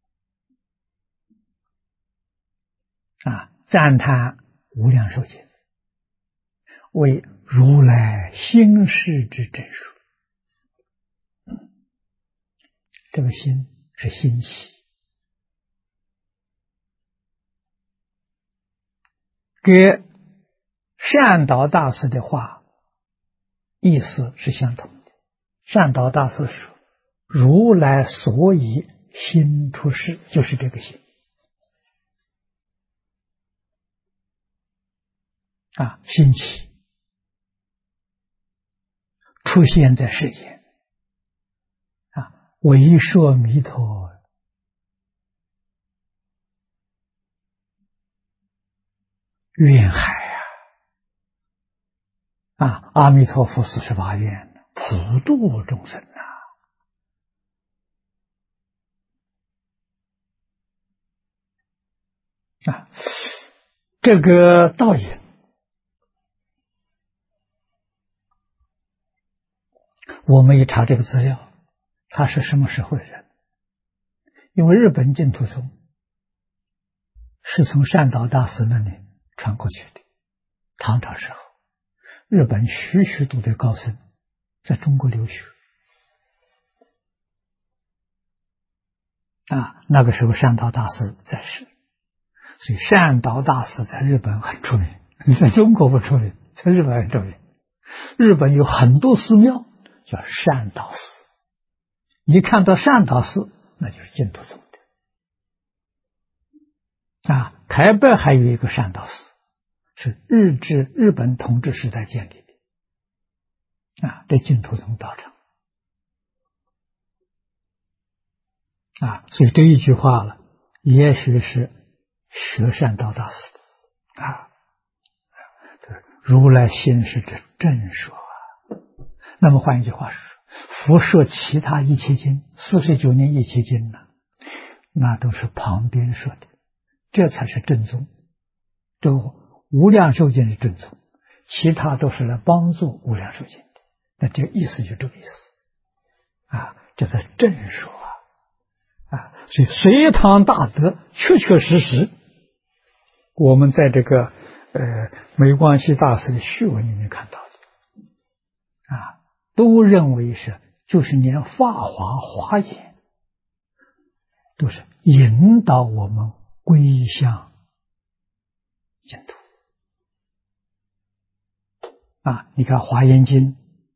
赞叹无量寿经为如来心事之真书。这个心是心起，跟善导大师的话意思是相同的。善导大师说，如来所以心出世，就是这个心心起出现在世间为说弥陀愿海阿弥陀佛48愿普度众生这个道隐我们一查这个资料，他是什么时候的人？因为日本净土宗是从善导大师那里传过去的，唐朝时候日本许许多的高僧在中国留学那个时候善导大师在世，所以善导大师在日本很出名，你在中国不出名，在日本很出名。日本有很多寺庙叫善导寺，你看到善导寺那就是净土宗的台北还有一个善导寺，是日本统治时代建立的这净土宗道场所以这一句话了，也许是学善导大师的如来心是这正说那么换一句话说，佛说其他一切经，49年一切经那都是旁边说的，这才是正宗。这无量寿经是正宗，其他都是来帮助无量寿经的。那这个意思就这个意思这是正说所以隋唐大德确确实实，我们在这个梅光熙大师的序文里面看到的都认为是就是连法华华严都是引导我们归向净土你看《华严经》，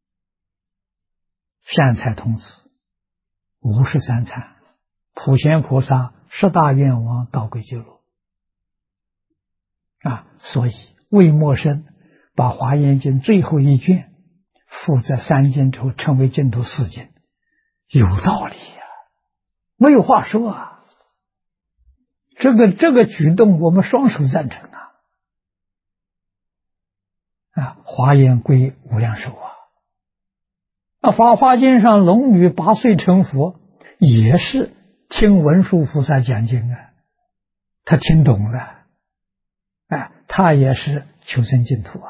善财童子53参，普贤菩萨10大愿王到归极乐。所以魏默生把《华严经》最后一卷附在3经之后，称为净土4经，有道理呀，没有话说啊。这个举动，我们双手赞成华严归无量寿法华经上龙女8岁成佛，也是听文殊菩萨讲经他听懂了他也是求生净土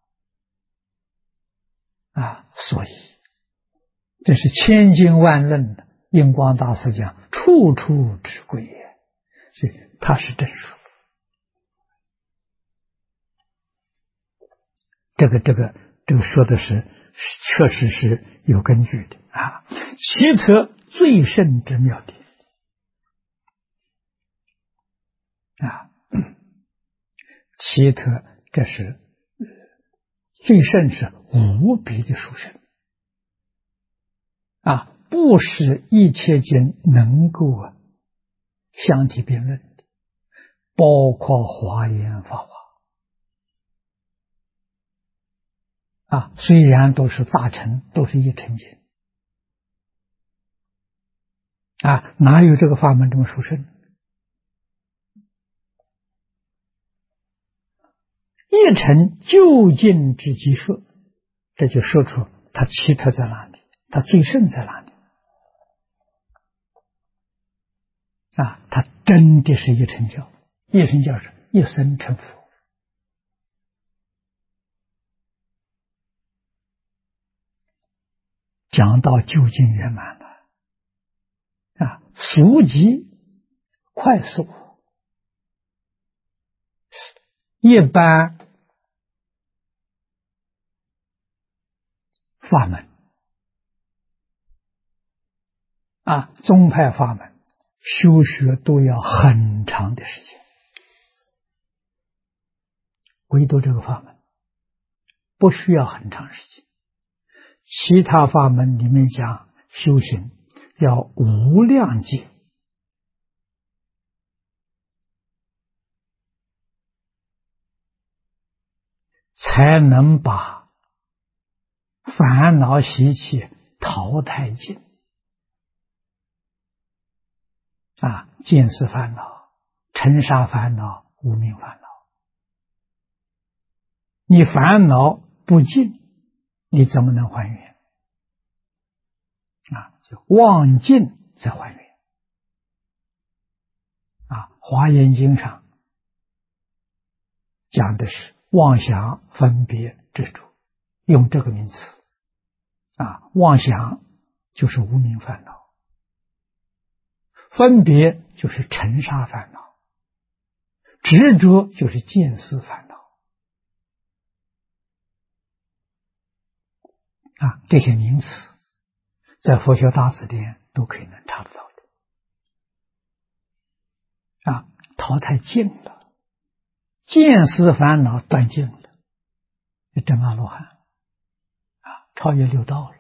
所以这是千经万论的。印光大师讲处处之贵也，所以他是真说。这个说的是确实是有根据的其特最胜之妙谛其特这是最胜，是无比的殊胜不是一切经能够相提并论的，包括华严法华虽然都是大乘，都是一乘经哪有这个法门这么殊胜？一乘究竟之极说，这就说出它奇特在哪里，它最胜在哪里它真的是一乘教，一乘教是一生成佛。讲到究竟圆满了速疾快速，一般法门宗派法门修学都要很长的时间，唯独这个法门不需要很长时间。其他法门里面讲修行要无量劫，才能把烦恼习气淘汰尽见思烦恼、尘沙烦恼、无明烦恼。你烦恼不尽，你怎么能还原就忘尽才还原华严经上讲的是妄想、分别、执着，用这个名词妄想就是无明烦恼，分别就是尘沙烦恼，执着就是见思烦恼这些名词在佛学大辞典都可以能查得到的淘汰尽了，见思烦恼断尽了，证阿罗汉超越六道了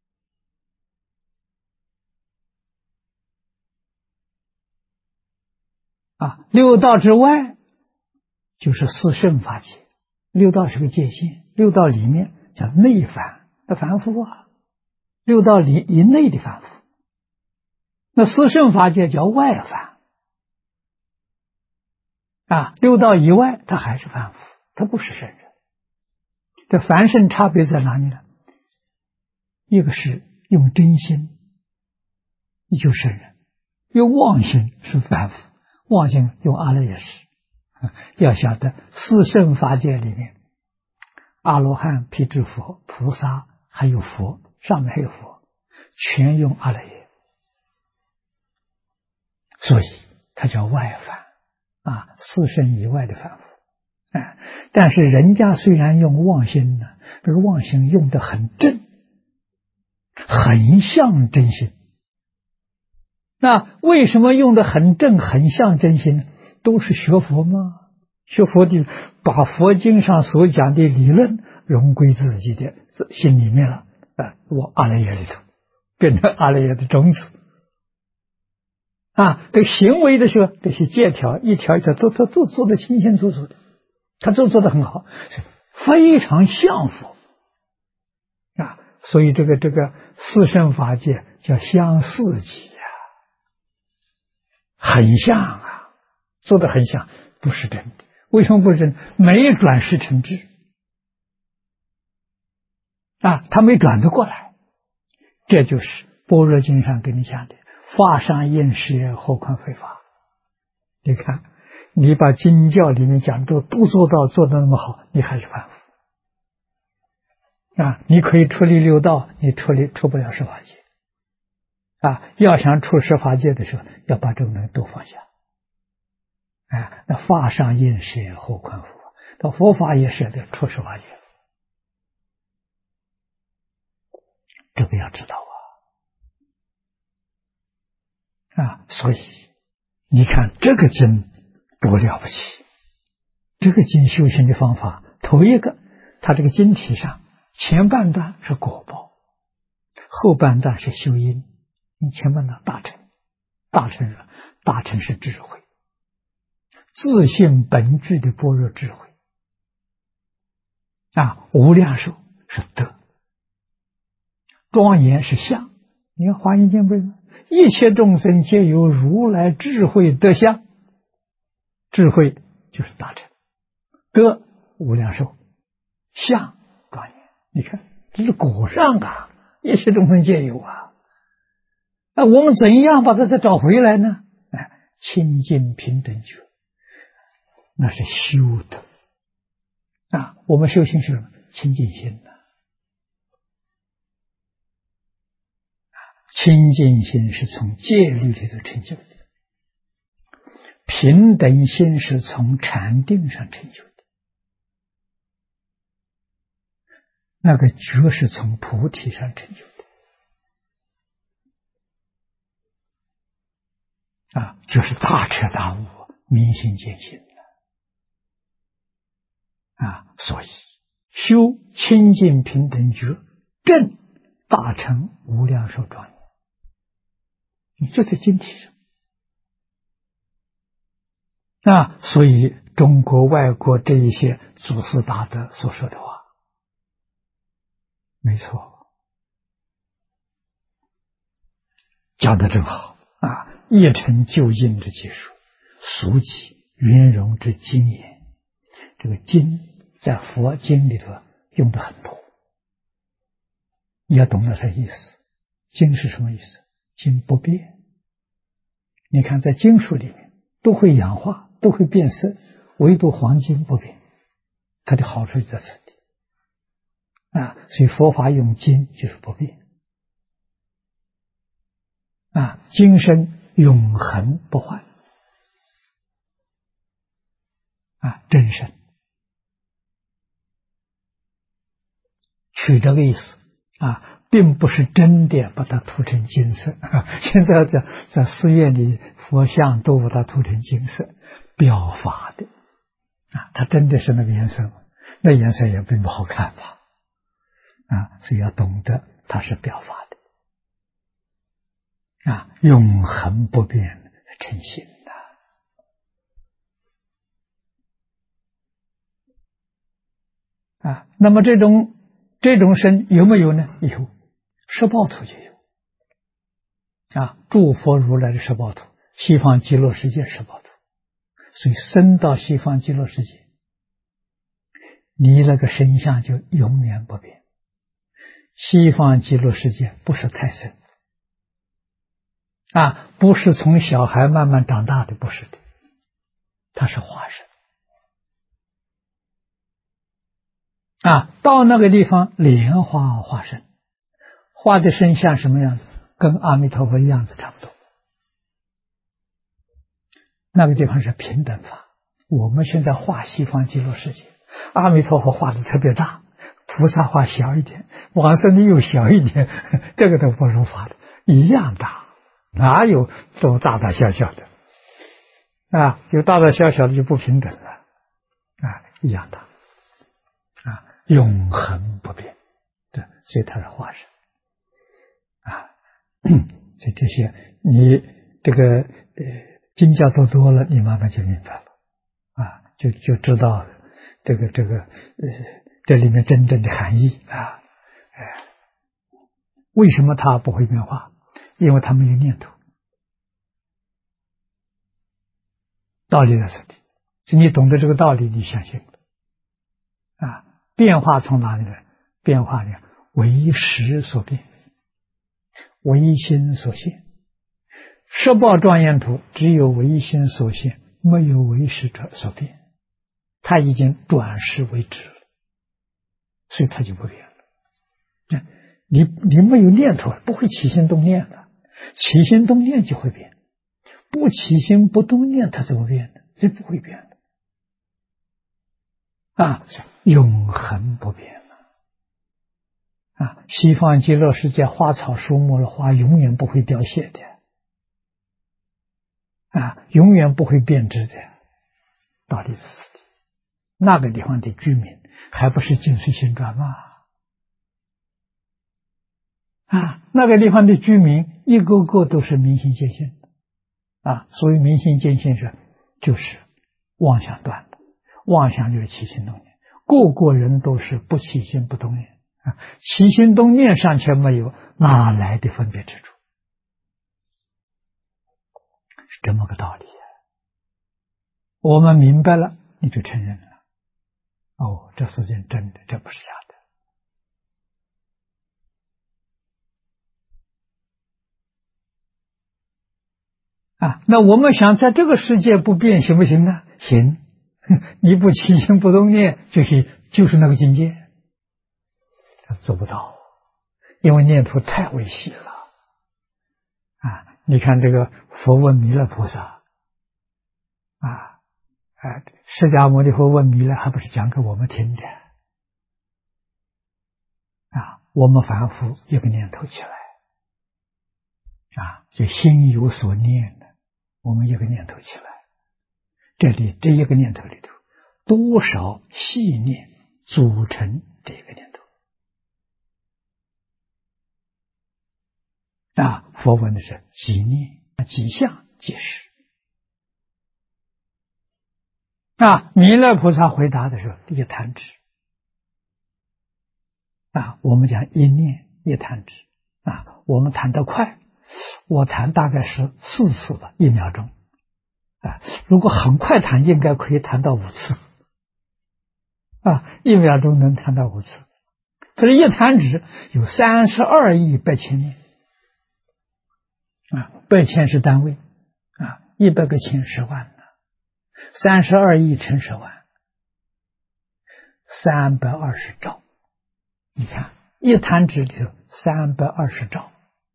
六道之外就是四圣法界，六道是个界限，六道里面叫内凡的凡夫六道以内的凡夫，那四圣法界叫外凡六道以外他还是凡夫，他不是圣人。这凡圣差别在哪里呢？一个是用真心，你就圣人；用妄心是凡夫，妄心用阿赖耶识。要晓得四圣法界里面，阿罗汉、辟支佛、菩萨还有佛，上面还有佛，全用阿赖耶，所以它叫外凡四圣以外的凡夫但是人家虽然用妄心呢，这个妄心用得很正，很像真心。那为什么用得很正很像真心？都是学佛吗？学佛的把佛经上所讲的理论融归自己的心里面了，我阿赖耶里头，变成阿赖耶的种子。这个行为的时候，这些戒条一条一条都做得清清楚楚的，他都做得很好，是非常像佛。所以这个四圣法界叫相似己很像做得很像，不是真的。为什么不是真的？没转世成智他没转得过来。这就是般若经上跟你讲的法上应时，何况非法。你看你把经教里面讲都做得那么好，你还是凡夫你可以出离六道，你出不了十法界要想出十法界的时候，要把这个人都放下那法上应时，何况非法。到佛法也是的，出十法界，这个要知道所以你看这个经多了不起。这个经修行的方法，头一个，它这个经体上前半段是果报，后半段是修因。前半段大成是智慧，自性本具的般若智慧无量寿是德，庄严是相。你看华严经不是一切众生皆有如来智慧德相，智慧就是大成，德无量寿，相庄严。你看这是果上一切众生皆有我们怎样把它再找回来呢？清净平等觉，那是修的我们修行是什么？清净心清净心是从戒律里头成就的，平等心是从禅定上成就的，那个觉是从菩提上成就的就是大彻大悟，明心见性所以修清净平等觉，正大成无量寿庄严。你就在经体上所以中国外国这一些祖师大德所说的话没错，讲得真好一成就因之技术，俗记圆融之经验。这个经在佛经里头用的很多，你要懂得它的意思。经是什么意思？经不变。你看在经书里面都会氧化，都会变色，唯独黄金不变，它的好处就在此地所以佛法用经就是不变经生永恒不坏真身，取这个意思并不是真的把它涂成金色现在在寺院里佛像都把它涂成金色，表法的它真的是那个颜色吗？那颜色也并不好看吧所以要懂得它是表法的永恒不变成心那么这种身有没有呢？有，十报土就有诸佛如来的十报土，西方极乐世界十报土。所以生到西方极乐世界，你那个身相就永远不变。西方极乐世界不是胎生不是从小孩慢慢长大的，不是的，它是化身到那个地方莲花化身，画的身像什么样子？跟阿弥陀佛的样子差不多。那个地方是平等法。我们现在画西方极乐世界，阿弥陀佛画的特别大，菩萨画小一点，往生的又小一点，这个都不如法的，一样大，哪有都大大小小的有大大小小的就不平等了一样大永恒不变，对，所以他是化身啊。这些你这个经教读多了，你慢慢就明白了啊，就知道这里面真正的含义啊。为什么它不会变化？因为它没有念头。道理在这里，是你懂得这个道理，你相信啊。变化从哪里来？变化呢，为识所变，唯心所现。十报庄严图只有唯心所现，没有为识所变，它已经转识为止了，所以它就不变了。你没有念头，不会起心动念了，起心动念就会变，不起心不动念，它怎么变呢？这不会变的啊，永恒不变啊！西方极乐世界花草树木的花永远不会凋谢的啊，永远不会变质的，道理是此地。那个地方的居民还不是净水心转吗？啊，那个地方的居民一个个都是明心见性啊，所以明心见性就是妄想断了，妄想就是起心动念，个个人都是不起心不动念啊，起心动念尚且没有，哪来的分别之处？是这么个道理啊。我们明白了，你就承认了。哦，这事情真的，这不是假的啊。那我们想在这个世界不变行不行呢？行，你不起心不动念，就是那个境界。做不到，因为念头太微细了啊！你看这个佛问弥勒菩萨啊，释迦牟尼佛问弥勒，还不是讲给我们听的啊？我们凡夫一个念头起来啊，就心有所念的，我们一个念头起来，这一个念头里头，多少细念组成这一个念头。啊，佛问的是几念几相皆是。啊，弥勒菩萨回答的时候，一弹指。啊，我们讲一念一弹指。啊，我们弹得快，我弹大概是4次吧，1秒钟。啊，如果很快弹，应该可以弹到5次。啊，1秒钟能弹到5次。可是，一弹指有32亿8千念。啊，8千是单位啊，100个千10万呢，32亿乘10万，320兆。你看，一弹指里头320兆。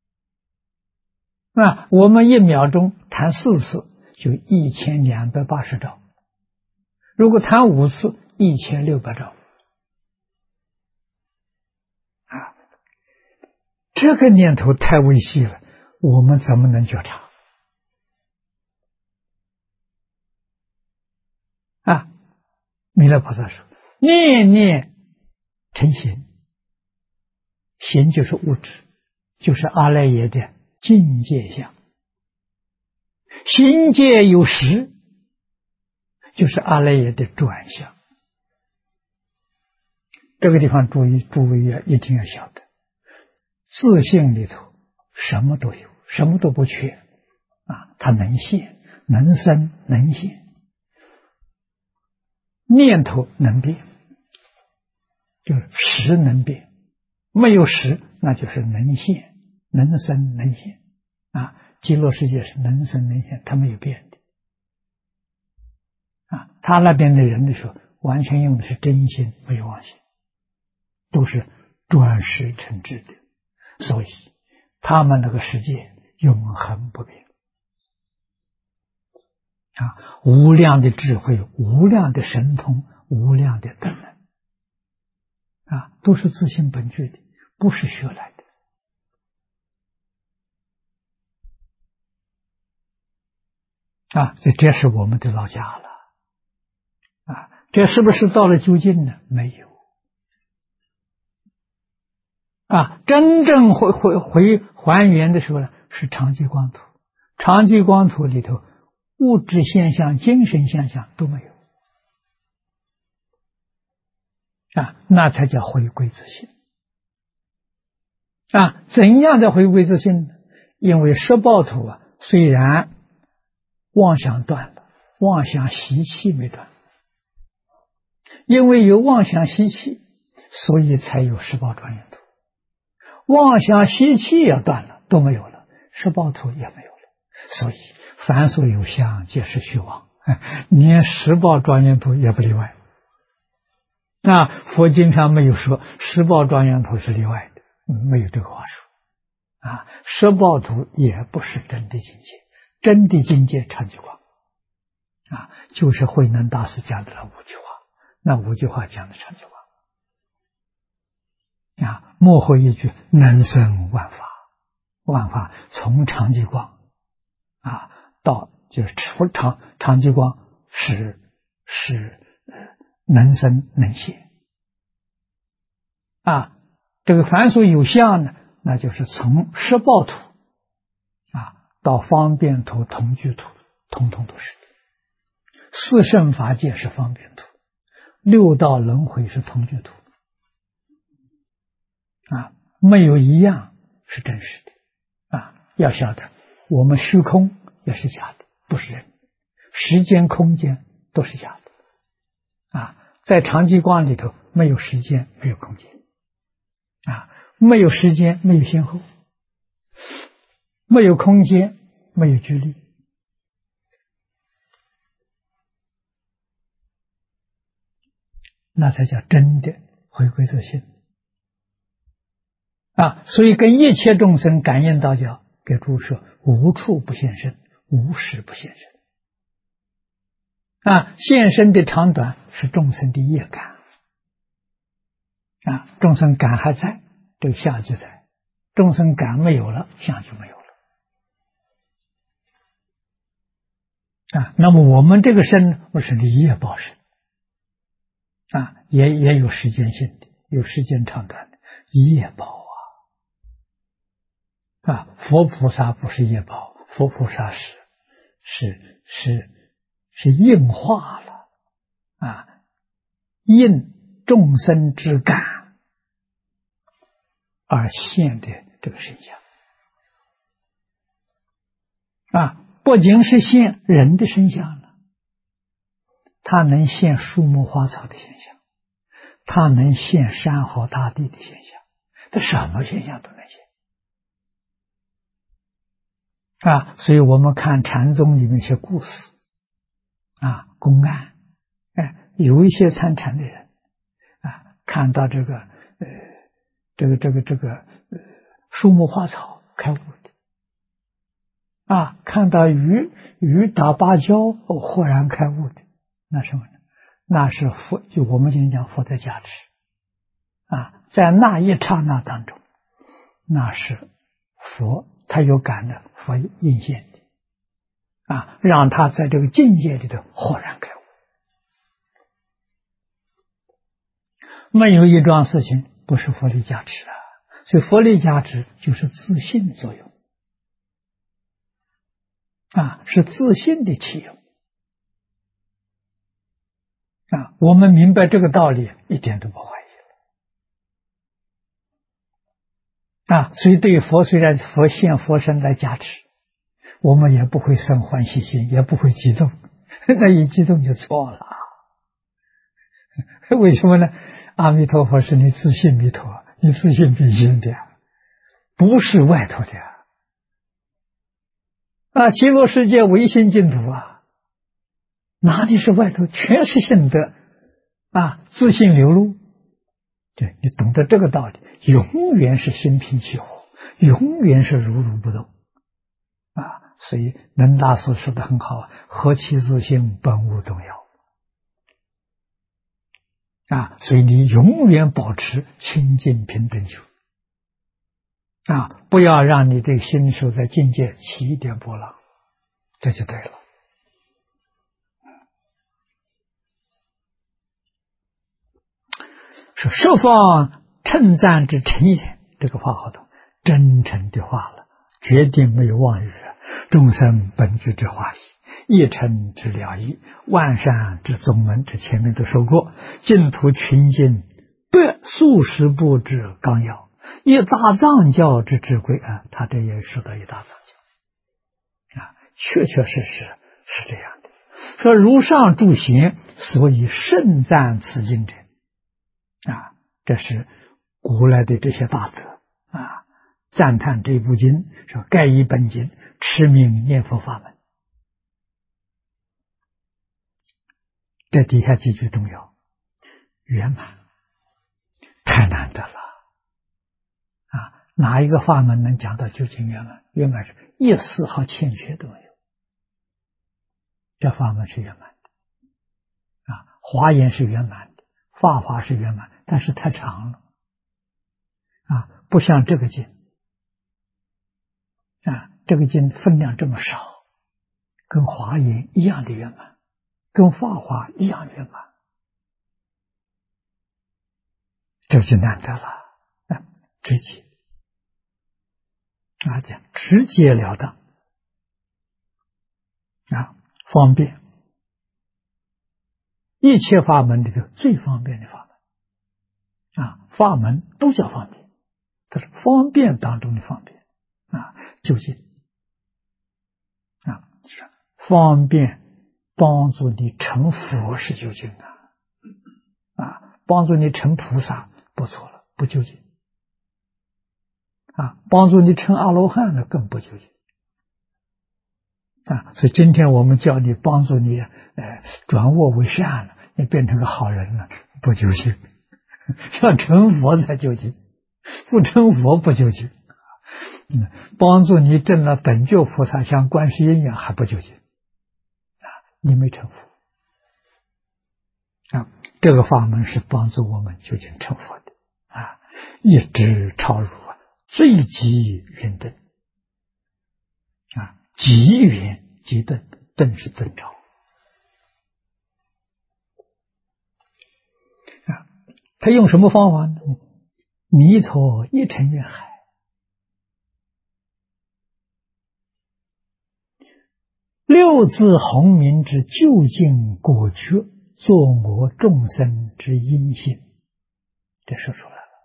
那我们1秒钟弹4次，就1280兆。如果弹5次，1600兆。啊，这个念头太微细了。我们怎么能觉察啊？弥勒菩萨说：“念念成形，形就是物质，就是阿赖耶的境界相；心界有识，就是阿赖耶的转相。”这个地方诸位一定要晓得，自性里头什么都有。什么都不缺啊，它能现能生能现，念头能变，就是识能变，没有识那就是能现能生能现啊。极乐世界是能生能现，它没有变的啊。他那边的人的时候，完全用的是真心，没有妄心，都是转识成智的，所以他们那个世界永恒不变啊，无量的智慧，无量的神通，无量的德能啊，都是自性本具的，不是学来的啊。这是我们的老家了啊，这是不是到了究竟呢？没有真正还原的时候呢，是长寂光图。长寂光图里头，物质现象、精神现象都没有那才叫回归自性怎样才回归自性呢？因为十报图虽然妄想断了，妄想习气没断，因为有妄想习气，所以才有十报庄严图。妄想习气也断了，都没有了，十报图也没有了，所以凡所有相，皆是虚妄，连十报庄严图也不例外。佛经上没有说十报庄严图是例外的，没有这个话说十报图也不是真的境界，真的境界长寂光就是慧能大师讲的那5句话，那5句话讲的长寂光幕后一句能生万法，万法从长寂光到就是长寂光是能生能现这个凡所有相呢，那就是从十报图到方便图、同居图，统统都是。四圣法界是方便图，六道轮回是同居图没有一样是真实的要晓得我们虚空也是假的，不是人，时间空间都是假的在长寂光里头没有时间，没有空间没有时间，没有先后，没有空间，没有距离那才叫真的回归自性所以跟一切众生感应道教给诸说无处不现身，无时不现身现身的长短是众生的业感众生感还在，这个相就在；众生感没有了，相就没有了那么我们这个身不是离业报身也有时间性的，有时间长短的业报佛菩萨不是业报，佛菩萨是应化了应众生之感而现的这个身相不仅是现人的身相了，它能现树木花草的现象，它能现山河大地的现象，它什么现象都能现所以我们看禅宗里面一些故事公案有一些参禅的人看到这个树木花草开悟的看到鱼打芭蕉豁然开悟的，那什么呢？那是佛，就我们今天讲佛的加持在那一刹那当中，那是佛他有感的佛应现的让他在这个境界里头豁然开悟。没有一桩事情不是佛力加持所以佛力加持就是自信作用是自信的启用我们明白这个道理，一点都不怀疑所以对佛，虽然佛现佛身来加持，我们也不会生欢喜心，也不会激动那一激动就错了为什么呢？阿弥陀佛是你自信弥陀，你自信必现的不是外头的极乐世界唯心净土哪里是外头，全是性德自信流露。对，你懂得这个道理，永远是心平气和，永远是如如不动所以能大师说的很好何其自性，本无动摇所以你永远保持清净平等修不要让你的心受在境界起一点波浪，这就对了。说十方称赞之诚言， 这个话好懂，真诚的话了，决定没有妄语。众生本具之化矣，一尘之了义，万善之宗门，这前面都说过。净土群经百数十部之纲要，一大藏教之智慧啊，他这也说到一大藏教啊，确确实实是这样的。说如上诸贤，所以盛赞此经者啊，这是古来的这些大德啊，赞叹这部经，说盖以本经持名念佛法门。这底下几句重要，圆满，太难得了啊！哪一个法门能讲到究竟圆满？圆满是一丝毫欠缺都没有，这法门是圆满的啊！华严是圆满的，法华是圆满，但是太长了啊，不像这个经啊，这个经分量这么少，跟华严一样的圆满，跟法华一样圆满，这就难得了啊！直接啊，讲直截了当啊，方便，一切法门里头最方便的法门啊，法门都叫方便，这是方便当中的方便啊，究竟啊，方便帮助你成佛是究竟啊，帮助你成菩萨不错了，不究竟啊，帮助你成阿罗汉了更不究竟啊。所以今天我们教你帮助你转恶为善了，你变成个好人了，不究竟。要成佛才究竟，不成佛不究竟。帮助你证了本觉菩萨像观世音一样还不究竟啊，你没成佛啊。这个法门是帮助我们究竟成佛的啊，一直超入最极圆顿啊，极圆极顿，顿是顿超啊。他用什么方法呢？弥陀一尘愿海，六字洪名之究竟果觉，作我众生之因性，这说出来了。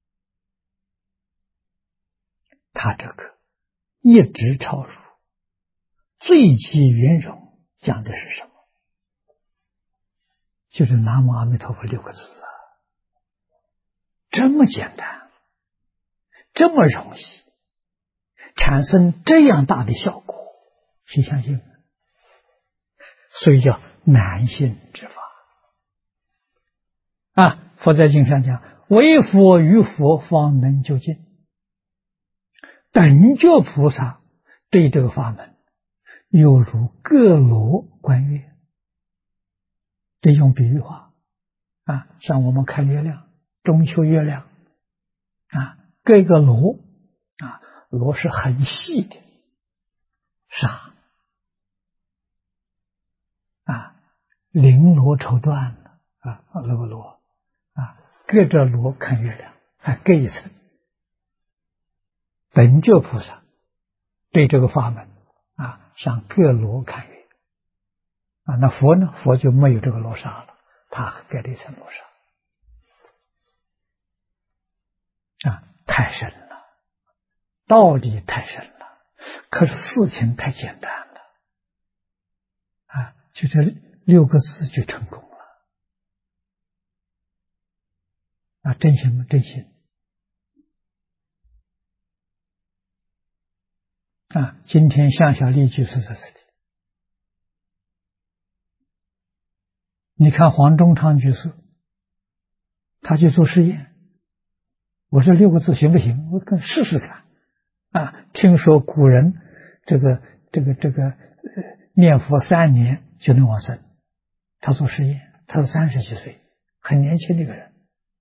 他这个一直超入最极圆融，讲的是什么？就是南无阿弥陀佛六个字啊，这么简单，这么容易，产生这样大的效果，谁相信？所以叫难信之法啊！佛在经上讲，唯佛与佛方能究竟。等觉菩萨对这个法门犹如各罗观月，这用比喻话啊，像我们看月亮，中秋月亮啊，各个罗啊，罗是很细的沙啊，绫罗绸缎了啊，那个罗啊，隔着罗看月亮，还隔一层。等觉菩萨对这个法门啊，像隔罗看月啊，那佛呢？佛就没有这个罗纱了，他盖了一层罗纱啊，太深了，道理太深了，可是事情太简单了啊，就这六个字就成功了啊！真心吗？真心啊！今天向小丽居士在这里，你看黄忠昌居士，他去做实验，我说六个字行不行？我跟试试看啊！听说古人这个念佛3年就能往生，他做实验，他是30几岁，很年轻的一个人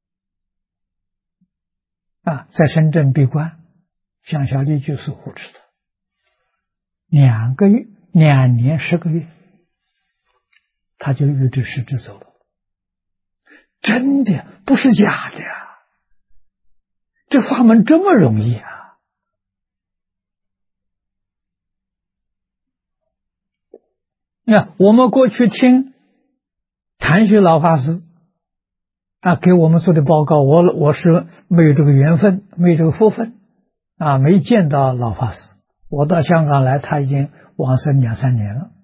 啊，在深圳闭关，向小丽居士护持的2个月，2年10个月，他就预知时至走了，真的不是假的呀！ 这法门这么容易啊！那我们过去听谭旭老法师给我们做的报告，我是没有这个缘分，没有这个福分没见到老法师。我到香港来，他已经往生2、3年了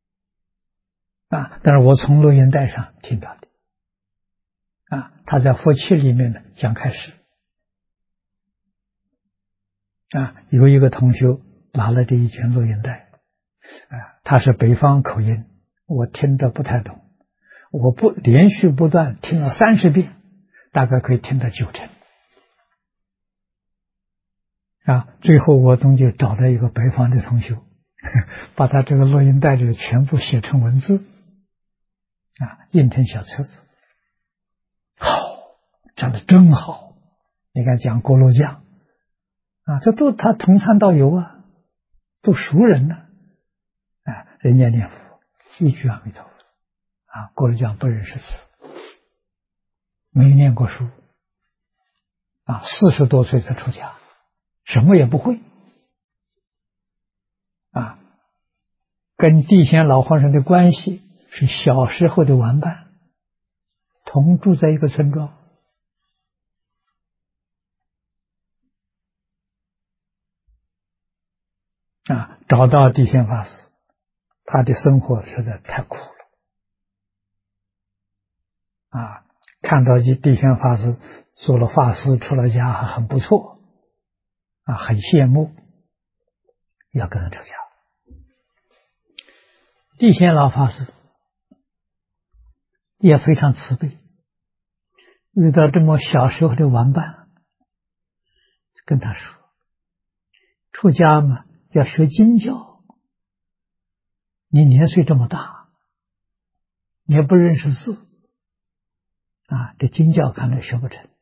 但是我从录音带上听到的他在佛七里面呢讲开始有一个同学拿了这一卷录音带他是北方口音，我听着不太懂，我连续不断听了30遍，大概可以听到90%最后我终究找到一个北方的同学，把他这个录音带里全部写成文字印成小册子。好，讲的真好。你看讲锅炉匠这都他同参道友都熟人呢人家念佛一句阿弥陀佛锅炉匠不认识字，没念过书40多岁才出家，什么也不会跟地仙老和尚的关系是小时候的玩伴，同住在一个村庄找到地仙法师，他的生活实在太苦了看到地仙法师做了法师出了家还很不错很羡慕，要跟他出家。地仙老法师也非常慈悲，遇到这么小时候的玩伴，跟他说出家嘛要学经教，你年岁这么大，你也不认识字这经教看来学不成。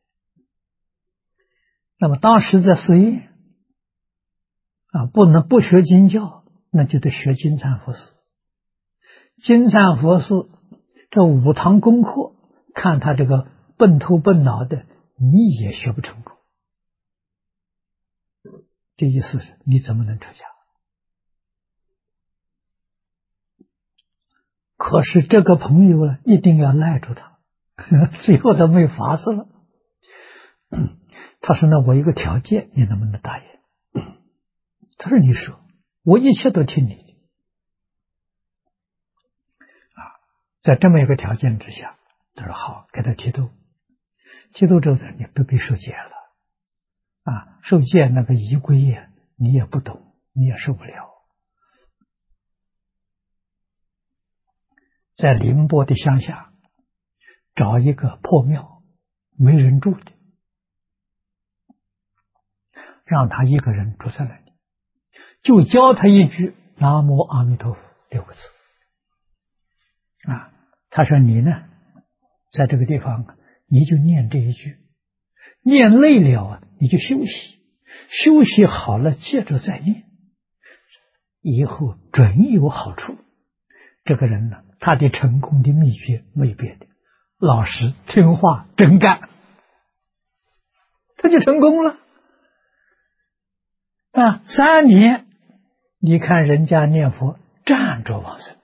那么当时在寺院不能不学经教，那就得学金蝉佛寺。金蝉佛寺这5堂功课，看他这个笨头笨脑的，你也学不成功。这意思是你怎么能出家？可是这个朋友一定要赖住他，最后他没法子了。他说：“那我一个条件，你能不能答应？”他说：“你说，我一切都听你的。”在这么一个条件之下，他说：“好，给他剃度。剃度之后，你不必受戒了受戒那个仪规你也不懂，你也受不了。”在宁波的乡下找一个破庙，没人住的，让他一个人住在那里，就教他一句南无阿弥陀佛6个字他说你呢在这个地方你就念这一句，念累了你就休息，休息好了接着再念，以后准有好处。这个人呢，他的成功的秘诀没别的，老实听话真干，他就成功了3年，你看人家念佛站着往生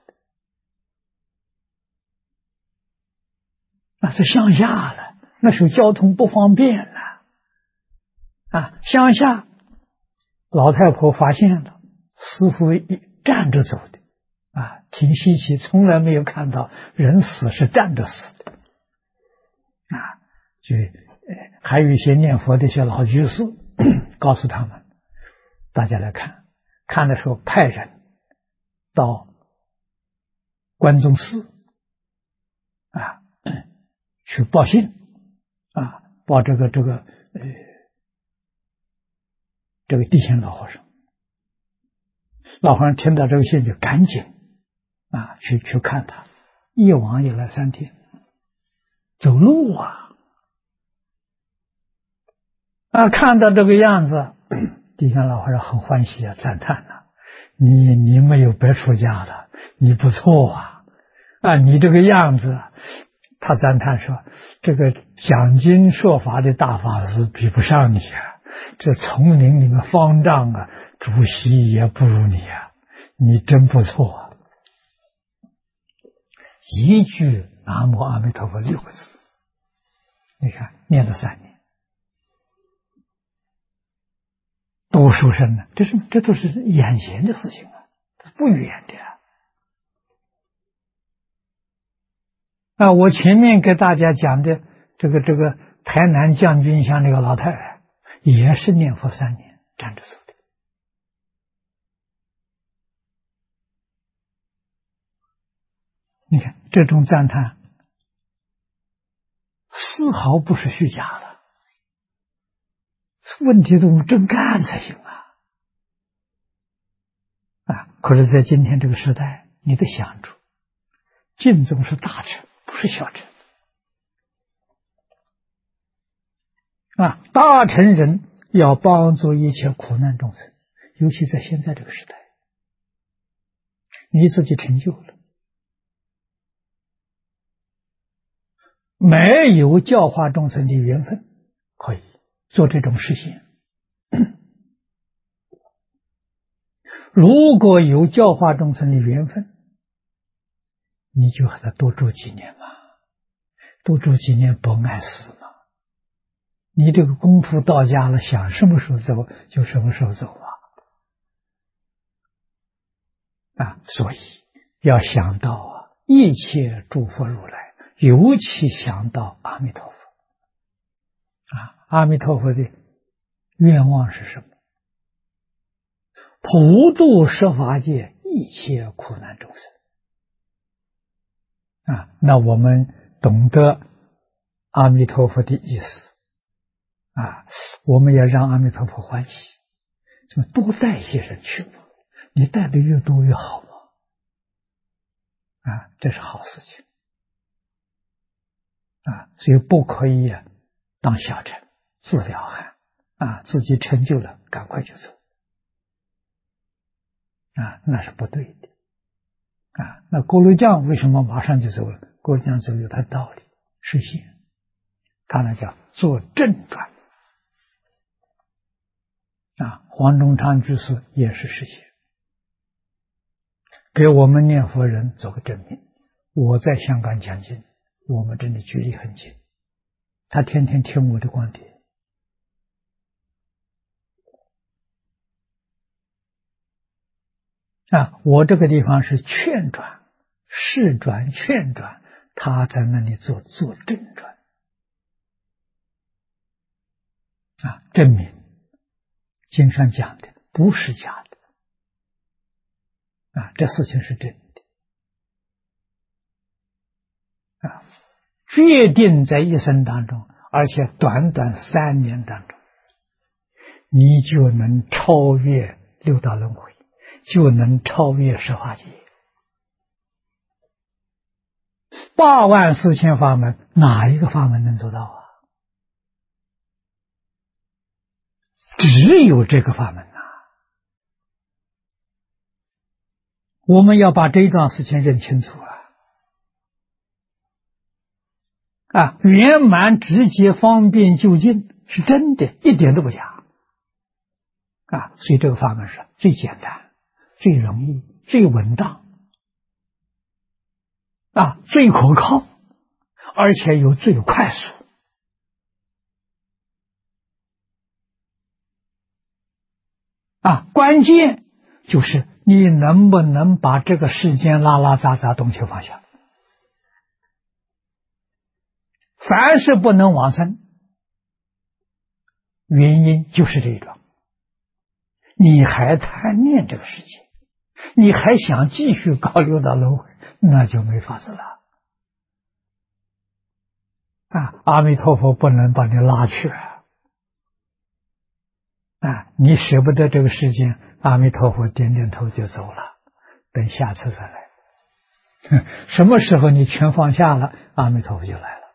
是乡下了，那时候交通不方便了乡下老太婆发现了师父站着走的挺稀奇，从来没有看到人死是站着死的就还有一些念佛的一些老居士告诉他们，大家来看的时候派人到关中寺去报信报这个地仙老和尚。老和尚听到这个信就赶紧去看他，一往也来3天，走路看到这个样子，地仙老和尚很欢喜赞叹你没有白出家了，你不错你这个样子他赞叹说：“这个讲经说法的大法师比不上你啊！这丛林里面方丈啊，主席也不如你啊！你真不错啊！”一句“南无阿弥陀佛”6个字，你看念了3年，多殊胜呢！这都是眼前的事情啊，这不远的啊！我前面给大家讲的这个台南将军乡那个老太太，也是念佛3年站着走的。你看这种赞叹，丝毫不是虚假的。问题都真干才行啊！可是，在今天这个时代，你得想住，净宗是大臣，不是小臣啊！大臣人要帮助一切苦难众生，尤其在现在这个时代，你自己成就了，没有教化众生的缘分，可以做这种事情。如果有教化众生的缘分，你就和他多住几年嘛，多住几年不碍事嘛。你这个功夫到家了，想什么时候走就什么时候走啊！所以要想到啊，一切诸佛如来，尤其想到阿弥陀佛啊！阿弥陀佛的愿望是什么？普度十法界一切苦难众生啊！那我们懂得阿弥陀佛的意思啊，我们要让阿弥陀佛欢喜，就多带一些人去嘛，你带的越多越好嘛啊，这是好事情啊！所以不可以当小臣自了汉啊，自己成就了赶快就走啊，那是不对的啊！那郭罗匠为什么马上就走了？郭罗匠走有他道理，实现他那叫做正转啊。黄宗昌居士也是实现，给我们念佛人做个证明。我在香港讲经，我们真的距离很近，他天天听我的观点啊，我这个地方是劝转、示转、劝转，他在那里做正转啊，证明经上讲的不是假的啊，这事情是真的啊，决定在一生当中，而且短短3年当中，你就能超越六道轮回，就能超越十法界。84000法门，哪一个法门能做到啊？只有这个法门啊！我们要把这一段事情认清楚啊！圆满、直接、方便、就近，是真的，一点都不假啊！所以这个法门是最简单、最容易、最稳当啊，最可靠，而且又最快速啊！关键就是你能不能把这个世间拉拉杂杂东西放下。凡是不能往生，原因就是这一桩。你还贪念这个世界，你还想继续搞六道轮回，那就没法子了啊！阿弥陀佛不能把你拉去啊！你舍不得这个世间，阿弥陀佛点点头就走了，等下次再来。什么时候你全放下了，阿弥陀佛就来了。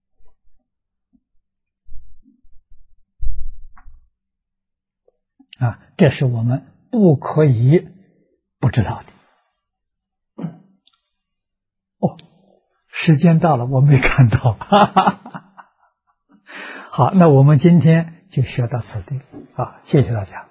啊，这是我们不可以不知道的。哦， 时间到了，我没看到。好，那我们今天就学到此地啊，谢谢大家。